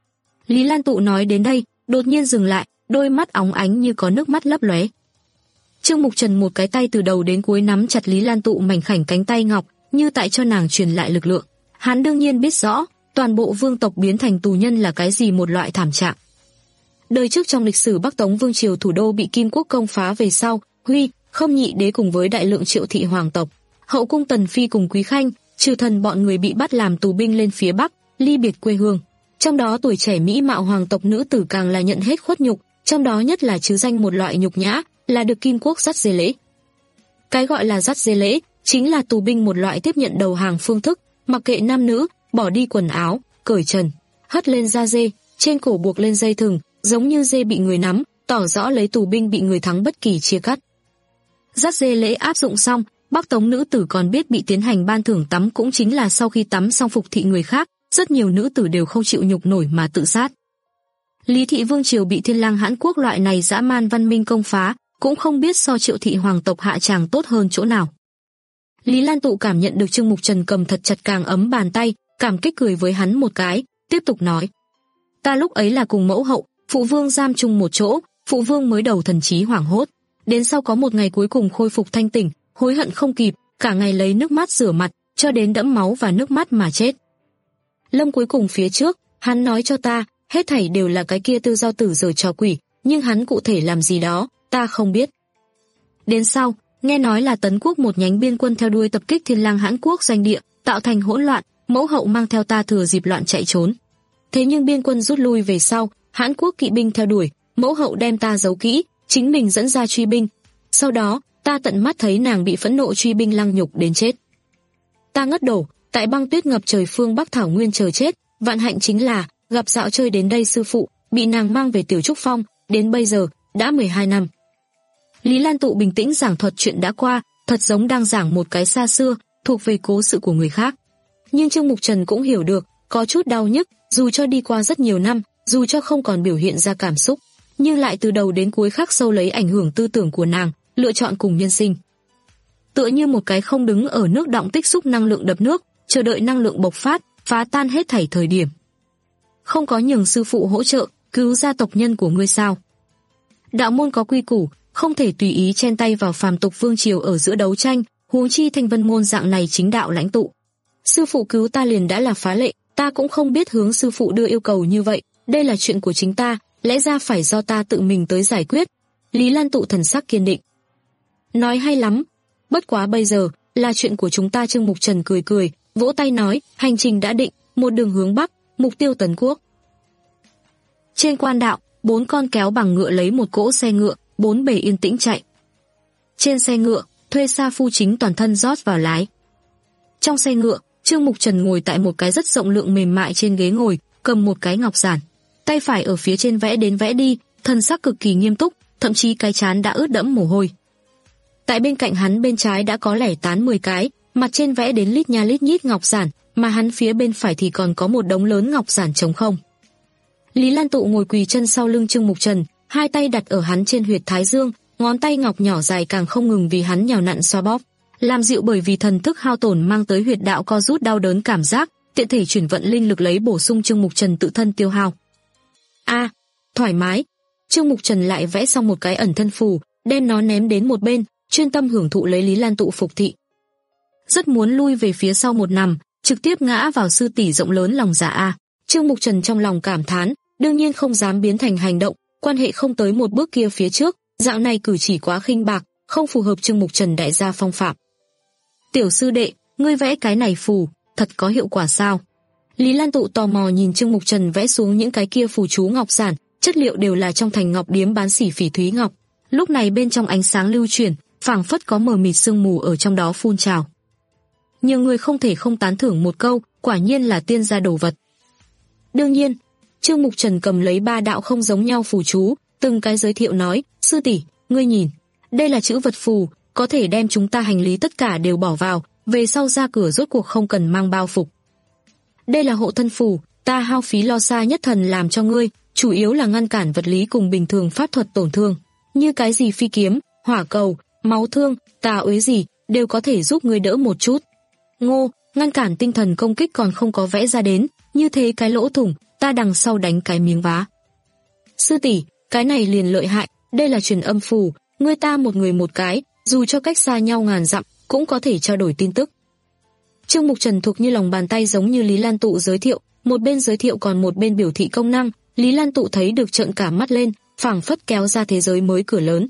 Lý Lan Tụ nói đến đây, đột nhiên dừng lại, đôi mắt óng ánh như có nước mắt lấp lóe. Trương Mục Trần một cái tay từ đầu đến cuối nắm chặt Lý Lan Tụ mảnh khảnh cánh tay ngọc, như tại cho nàng truyền lại lực lượng. Hắn đương nhiên biết rõ, toàn bộ vương tộc biến thành tù nhân là cái gì một loại thảm trạng. Đời trước trong lịch sử Bắc Tống Vương triều thủ đô bị Kim Quốc công phá về sau, Huy, Không Nhị đế cùng với đại lượng Triệu thị hoàng tộc, hậu cung Tần phi cùng Quý Khanh, Trừ Thần bọn người bị bắt làm tù binh lên phía Bắc, ly biệt quê hương. Trong đó tuổi trẻ mỹ mạo hoàng tộc nữ tử càng là nhận hết khuất nhục, trong đó nhất là chứ danh một loại nhục nhã, là được Kim Quốc dắt dê lễ. Cái gọi là dắt dê lễ, chính là tù binh một loại tiếp nhận đầu hàng phương thức, mặc kệ nam nữ, bỏ đi quần áo, cởi trần, hất lên da dê, trên cổ buộc lên dây thừng, giống như dê bị người nắm, tỏ rõ lấy tù binh bị người thắng bất kỳ chia cắt. Dắt dê lễ áp dụng xong, Bắc Tống nữ tử còn biết bị tiến hành ban thưởng tắm, cũng chính là sau khi tắm xong phục thị người khác, rất nhiều nữ tử đều không chịu nhục nổi mà tự sát. Lý Thị Vương triều bị Thiên Lang Hãn Quốc loại này dã man văn minh công phá, cũng không biết so Triệu thị hoàng tộc hạ tràng tốt hơn chỗ nào. Lý Lan Tụ cảm nhận được Trương Mục Trần cầm thật chặt càng ấm bàn tay, cảm kích cười với hắn một cái, tiếp tục nói: "Ta lúc ấy là cùng mẫu hậu, phụ vương giam chung một chỗ, phụ vương mới đầu thần trí hoảng hốt, đến sau có một ngày cuối cùng khôi phục thanh tỉnh, hối hận không kịp, cả ngày lấy nước mắt rửa mặt, cho đến đẫm máu và nước mắt mà chết. Lâm cuối cùng phía trước, hắn nói cho ta, hết thảy đều là cái kia Tiêu Giao Tử giở trò quỷ, nhưng hắn cụ thể làm gì đó, ta không biết. Đến sau, nghe nói là Tấn Quốc một nhánh biên quân theo đuôi tập kích Thiên Lang Hãn Quốc danh địa, tạo thành hỗn loạn, mẫu hậu mang theo ta thừa dịp loạn chạy trốn. Thế nhưng biên quân rút lui về sau, Hãn Quốc kỵ binh theo đuổi, mẫu hậu đem ta giấu kỹ, chính mình dẫn ra truy binh. Sau đó, ta tận mắt thấy nàng bị phẫn nộ truy binh lăng nhục đến chết. Ta ngất đổ, tại băng tuyết ngập trời phương Bắc thảo nguyên chờ chết, vạn hạnh chính là gặp dạo chơi đến đây sư phụ, bị nàng mang về Tiểu Trúc Phong, đến bây giờ đã mười hai năm." Lý Lan Tụ bình tĩnh giảng thuật chuyện đã qua, thật giống đang giảng một cái xa xưa, thuộc về cố sự của người khác. Nhưng Trương Mục Trần cũng hiểu được, có chút đau nhức, dù cho đi qua rất nhiều năm, dù cho không còn biểu hiện ra cảm xúc, nhưng lại từ đầu đến cuối khắc sâu lấy ảnh hưởng tư tưởng của nàng, lựa chọn cùng nhân sinh. Tựa như một cái không đứng ở nước đọng tích xúc năng lượng đập nước, chờ đợi năng lượng bộc phát, phá tan hết thảy thời điểm. Không có nhường sư phụ hỗ trợ, cứu gia tộc nhân của ngươi sao? Đạo môn có quy củ, không thể tùy ý chen tay vào phàm tục vương triều ở giữa đấu tranh, huống chi Thanh Vân môn dạng này chính đạo lãnh tụ. Sư phụ cứu ta liền đã là phá lệ, ta cũng không biết hướng sư phụ đưa yêu cầu như vậy, đây là chuyện của chính ta, lẽ ra phải do ta tự mình tới giải quyết. Lý Lan Tụ thần sắc kiên định. Nói hay lắm, bất quá bây giờ là chuyện của chúng ta. Trương Mục Trần cười cười, vỗ tay nói, hành trình đã định, một đường hướng Bắc, mục tiêu Tấn Quốc. Trên quan đạo, bốn con kéo bằng ngựa lấy một cỗ xe ngựa, bốn bề yên tĩnh chạy. Trên xe ngựa, thuê sa phu chính toàn thân rót vào lái. Trong xe ngựa, Trương Mục Trần ngồi tại một cái rất rộng lượng mềm mại trên ghế ngồi, cầm một cái ngọc giản, tay phải ở phía trên vẽ đến vẽ đi, thân sắc cực kỳ nghiêm túc, thậm chí cái trán đã ướt đẫm mồ hôi. Tại bên cạnh hắn bên trái đã có lẻ tán mười cái, mặt trên vẽ đến lít nha lít nhít ngọc giản, mà hắn phía bên phải thì còn có một đống lớn ngọc giản trống không. Lý Lan Tụ ngồi quỳ chân sau lưng Trương Mục Trần, hai tay đặt ở hắn trên huyệt thái dương, ngón tay ngọc nhỏ dài càng không ngừng vì hắn nhào nặn xoa bóp, làm dịu bởi vì thần thức hao tổn mang tới huyệt đạo co rút đau đớn cảm giác, tiện thể chuyển vận linh lực lấy bổ sung Trương Mục Trần tự thân tiêu hao. A, thoải mái. Trương Mục Trần lại vẽ xong một cái ẩn thân phù, đem nó ném đến một bên, chuyên tâm hưởng thụ lấy Lý Lan Tụ phục thị. Rất muốn lui về phía sau một nằm, trực tiếp ngã vào sư tỷ rộng lớn lòng dạ a. Trương Mục Trần trong lòng cảm thán, đương nhiên không dám biến thành hành động, quan hệ không tới một bước kia phía trước, dạng này cử chỉ quá khinh bạc, không phù hợp Trương Mục Trần đại gia phong phạm. Tiểu sư đệ, ngươi vẽ cái này phù, thật có hiệu quả sao? Lý Lan Tụ tò mò nhìn Trương Mục Trần vẽ xuống những cái kia phù chú ngọc giản, chất liệu đều là trong thành ngọc điếm bán sỉ phỉ thúy ngọc. Lúc này bên trong ánh sáng lưu chuyển, phảng phất có mờ mịt sương mù ở trong đó phun trào. Nhiều người không thể không tán thưởng một câu, quả nhiên là tiên gia đồ vật. Đương nhiên, Trương Mục Trần cầm lấy ba đạo không giống nhau phù chú, từng cái giới thiệu nói, sư tỷ, ngươi nhìn, đây là chữ vật phù, có thể đem chúng ta hành lý tất cả đều bỏ vào, về sau ra cửa rốt cuộc không cần mang bao phục. Đây là hộ thân phù, ta hao phí lo xa nhất thần làm cho ngươi, chủ yếu là ngăn cản vật lý cùng bình thường pháp thuật tổn thương, như cái gì phi kiếm, hỏa cầu, máu thương, tà uế gì, đều có thể giúp ngươi đỡ một chút. Ngô, ngăn cản tinh thần công kích còn không có vẽ ra đến, như thế cái lỗ thủng, ta đằng sau đánh cái miếng vá. Sư tỷ, cái này liền lợi hại, đây là truyền âm phù, ngươi ta một người một cái, dù cho cách xa nhau ngàn dặm, cũng có thể trao đổi tin tức. Trương Mục Trần thuộc như lòng bàn tay giống như Lý Lan Tụ giới thiệu, một bên giới thiệu còn một bên biểu thị công năng, Lý Lan Tụ thấy được trợn cả mắt lên, phảng phất kéo ra thế giới mới cửa lớn.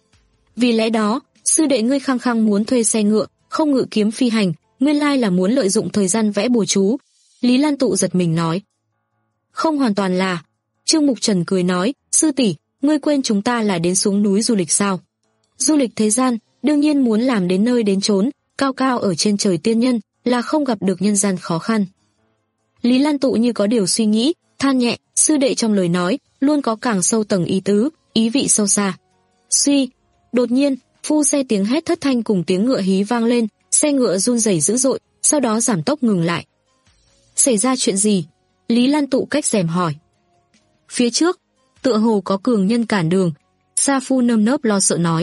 Vì lẽ đó, sư đệ ngươi khăng khăng muốn thuê xe ngựa, không ngự kiếm phi hành, nguyên lai là muốn lợi dụng thời gian vẽ bùa chú. Lý Lan Tụ giật mình nói. Không hoàn toàn là. Trương Mục Trần cười nói, sư tỷ, ngươi quên chúng ta là đến xuống núi du lịch sao? Du lịch thế gian, đương nhiên muốn làm đến nơi đến chốn, cao cao ở trên trời tiên nhân, là không gặp được nhân gian khó khăn. Lý Lan Tụ như có điều suy nghĩ, than nhẹ, sư đệ trong lời nói, luôn có càng sâu tầng ý tứ, ý vị sâu xa. Suy, đột nhiên, phu xe tiếng hét thất thanh cùng tiếng ngựa hí vang lên, xe ngựa run rẩy dữ dội, sau đó giảm tốc ngừng lại. Xảy ra chuyện gì? Lý Lan Tụ cách rèm hỏi. Phía trước, tựa hồ có cường nhân cản đường, Sa Phu nơm nớp lo sợ nói.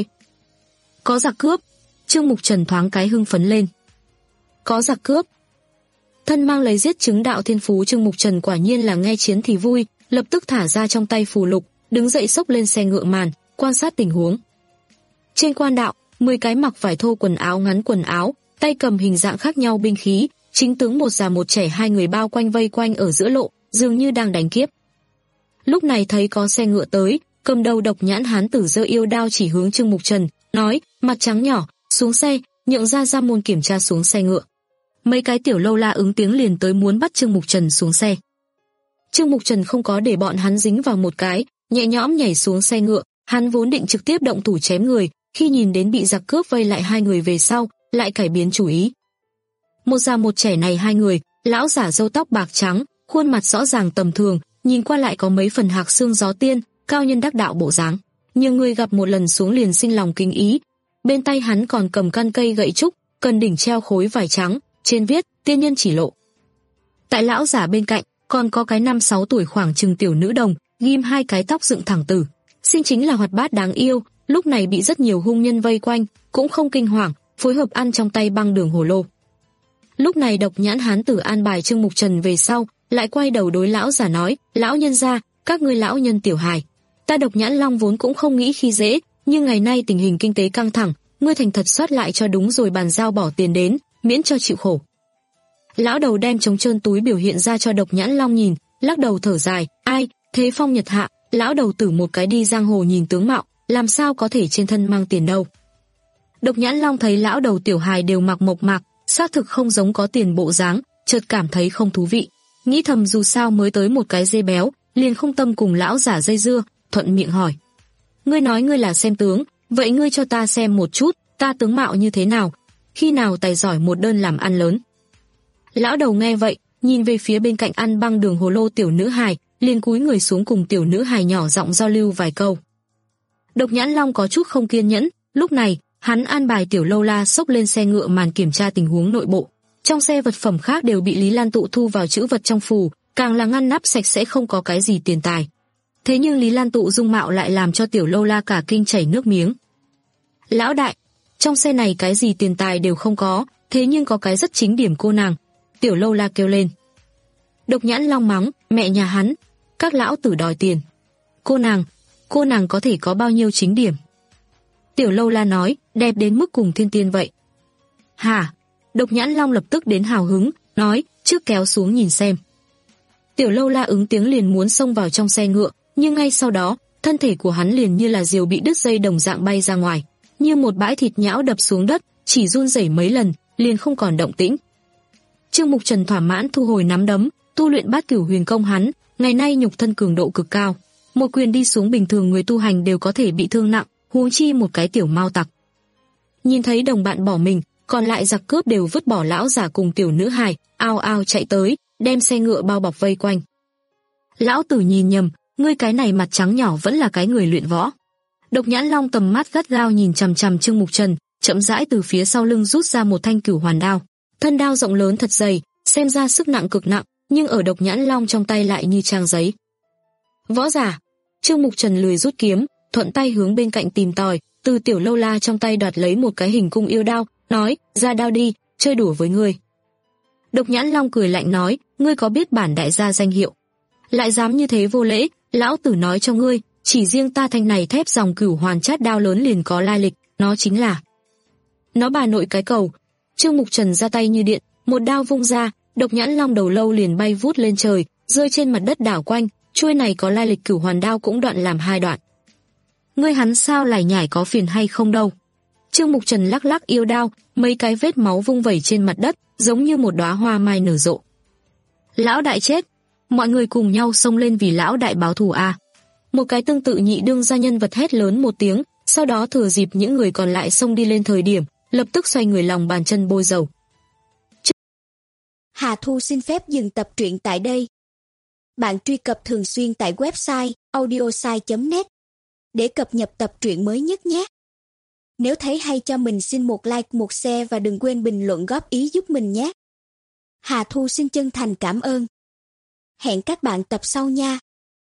Có giặc cướp. Trương Mục Trần thoáng cái hưng phấn lên. Có giặc cướp. Thân mang lấy giết chứng đạo thiên phú Trương Mục Trần quả nhiên là nghe chiến thì vui, lập tức thả ra trong tay phù lục, đứng dậy xốc lên xe ngựa màn, quan sát tình huống. Trên quan đạo, mười cái mặc vải thô quần áo ngắn quần áo, tay cầm hình dạng khác nhau binh khí, chính tướng một già một trẻ hai người bao quanh vây quanh ở giữa lộ, dường như đang đánh kiếp. Lúc này thấy có xe ngựa tới, cầm đầu độc nhãn hán tử giơ yêu đao chỉ hướng Trương Mục Trần, nói, mặt trắng nhỏ, xuống xe, nhượng ra ra môn kiểm tra xuống xe ngựa. Mấy cái tiểu lâu la ứng tiếng liền tới muốn bắt Trương Mục Trần xuống xe. Trương Mục Trần không có để bọn hắn dính vào một cái, nhẹ nhõm nhảy xuống xe ngựa, hắn vốn định trực tiếp động thủ chém người, khi nhìn đến bị giặc cướp vây lại hai người về sau, lại cải biến chủ ý. Một già một trẻ này hai người, lão giả râu tóc bạc trắng, khuôn mặt rõ ràng tầm thường, nhìn qua lại có mấy phần hạc xương gió tiên, cao nhân đắc đạo bộ dáng. Nhiều người gặp một lần xuống liền sinh lòng kính ý. Bên tay hắn còn cầm căn cây gậy trúc, cần đỉnh treo khối vải trắng, trên viết tiên nhân chỉ lộ. Tại lão giả bên cạnh, còn có cái năm sáu tuổi khoảng chừng tiểu nữ đồng, ghim hai cái tóc dựng thẳng tử, sinh chính là hoạt bát đáng yêu, lúc này bị rất nhiều hung nhân vây quanh, cũng không kinh hoàng, phối hợp ăn trong tay băng đường hồ lô. Lúc này độc nhãn hán tử an bài Trương Mục Trần về sau, lại quay đầu đối lão giả nói, lão nhân gia, các ngươi lão nhân tiểu hài, ta độc nhãn long vốn cũng không nghĩ khi dễ, nhưng ngày nay tình hình kinh tế căng thẳng, ngươi thành thật soát lại cho đúng rồi bàn giao bỏ tiền đến, miễn cho chịu khổ. Lão đầu đem trống trơn túi biểu hiện ra cho độc nhãn long nhìn, lắc đầu thở dài, ai, thế phong nhật hạ, lão đầu tử một cái đi giang hồ nhìn tướng mạo, làm sao có thể trên thân mang tiền đâu. Độc nhãn long thấy lão đầu tiểu hài đều mặc mộc mạc, xác thực không giống có tiền bộ dáng, chợt cảm thấy không thú vị, nghĩ thầm dù sao mới tới một cái dê béo, liền không tâm cùng lão giả dây dưa, thuận miệng hỏi. Ngươi nói ngươi là xem tướng, vậy ngươi cho ta xem một chút, ta tướng mạo như thế nào, khi nào tài giỏi một đơn làm ăn lớn. Lão đầu nghe vậy, nhìn về phía bên cạnh ăn băng đường hồ lô tiểu nữ hài, liền cúi người xuống cùng tiểu nữ hài nhỏ giọng giao lưu vài câu. Độc Nhãn Long có chút không kiên nhẫn, lúc này, hắn an bài tiểu lâu la xốc lên xe ngựa màn kiểm tra tình huống nội bộ. Trong xe vật phẩm khác đều bị Lý Lan Tụ thu vào trữ vật trong phù, càng là ngăn nắp sạch sẽ không có cái gì tiền tài. Thế nhưng Lý Lan Tụ dung mạo lại làm cho tiểu lâu la cả kinh chảy nước miếng. Lão đại, trong xe này cái gì tiền tài đều không có, thế nhưng có cái rất chính điểm cô nàng. Tiểu lâu la kêu lên. Độc Nhãn Long mắng, mẹ nhà hắn, các lão tử đòi tiền. Cô nàng, cô nàng có thể có bao nhiêu chính điểm? Tiểu lâu la nói, đẹp đến mức cùng thiên tiên vậy. Hả? Độc Nhãn Long lập tức đến hào hứng, nói, trước kéo xuống nhìn xem. Tiểu lâu la ứng tiếng liền muốn xông vào trong xe ngựa, nhưng ngay sau đó, thân thể của hắn liền như là diều bị đứt dây đồng dạng bay ra ngoài, như một bãi thịt nhão đập xuống đất, chỉ run rẩy mấy lần, liền không còn động tĩnh. Trương Mục Trần thỏa mãn thu hồi nắm đấm, tu luyện Bát Cửu Huyền Công hắn, ngày nay nhục thân cường độ cực cao, một quyền đi xuống bình thường người tu hành đều có thể bị thương nặng, huống chi một cái tiểu mao tặc. Nhìn thấy đồng bạn bỏ mình, còn lại giặc cướp đều vứt bỏ lão giả cùng tiểu nữ hài, ao ao chạy tới, đem xe ngựa bao bọc vây quanh. Lão tử nhìn nhầm, ngươi cái này mặt trắng nhỏ vẫn là cái người luyện võ. Độc Nhãn Long tầm mắt gắt gao nhìn chằm chằm Trương Mục Trần, chậm rãi từ phía sau lưng rút ra một thanh cửu hoàn đao. Thân đao rộng lớn thật dày, xem ra sức nặng cực nặng, nhưng ở Độc Nhãn Long trong tay lại như trang giấy. Võ giả. Trương Mục Trần lười rút kiếm, thuận tay hướng bên cạnh tìm tòi, từ tiểu lâu la trong tay đoạt lấy một cái hình cung yêu đao, nói, ra đao đi, chơi đùa với ngươi. Độc Nhãn Long cười lạnh nói, ngươi có biết bản đại gia danh hiệu? Lại dám như thế vô lễ, lão tử nói cho ngươi, chỉ riêng ta thanh này thép dòng cửu hoàn chát đao lớn liền có lai lịch, nó chính là... Nó bà nội cái cầu. Trương Mục Trần ra tay như điện, một đao vung ra, Độc Nhãn Long đầu lâu liền bay vút lên trời, rơi trên mặt đất đảo quanh, chuôi này có lai lịch cửu hoàn đao cũng đoạn làm hai đoạn. Ngươi hắn sao lải nhải có phiền hay không đâu? Trương Mục Trần lắc lắc yêu đao, mấy cái vết máu vung vẩy trên mặt đất, giống như một đóa hoa mai nở rộ. Lão đại chết, mọi người cùng nhau xông lên vì lão đại báo thù a. Một cái tương tự nhị đương gia nhân vật hét lớn một tiếng, sau đó thừa dịp những người còn lại xông đi lên thời điểm, lập tức xoay người lòng bàn chân bôi dầu. Hà Thu xin phép dừng tập truyện tại đây. Bạn truy cập thường xuyên tại website audiosai chấm net để cập nhật tập truyện mới nhất nhé. Nếu thấy hay cho mình xin một like, một share và đừng quên bình luận góp ý giúp mình nhé. Hà Thu xin chân thành cảm ơn. Hẹn các bạn tập sau nha.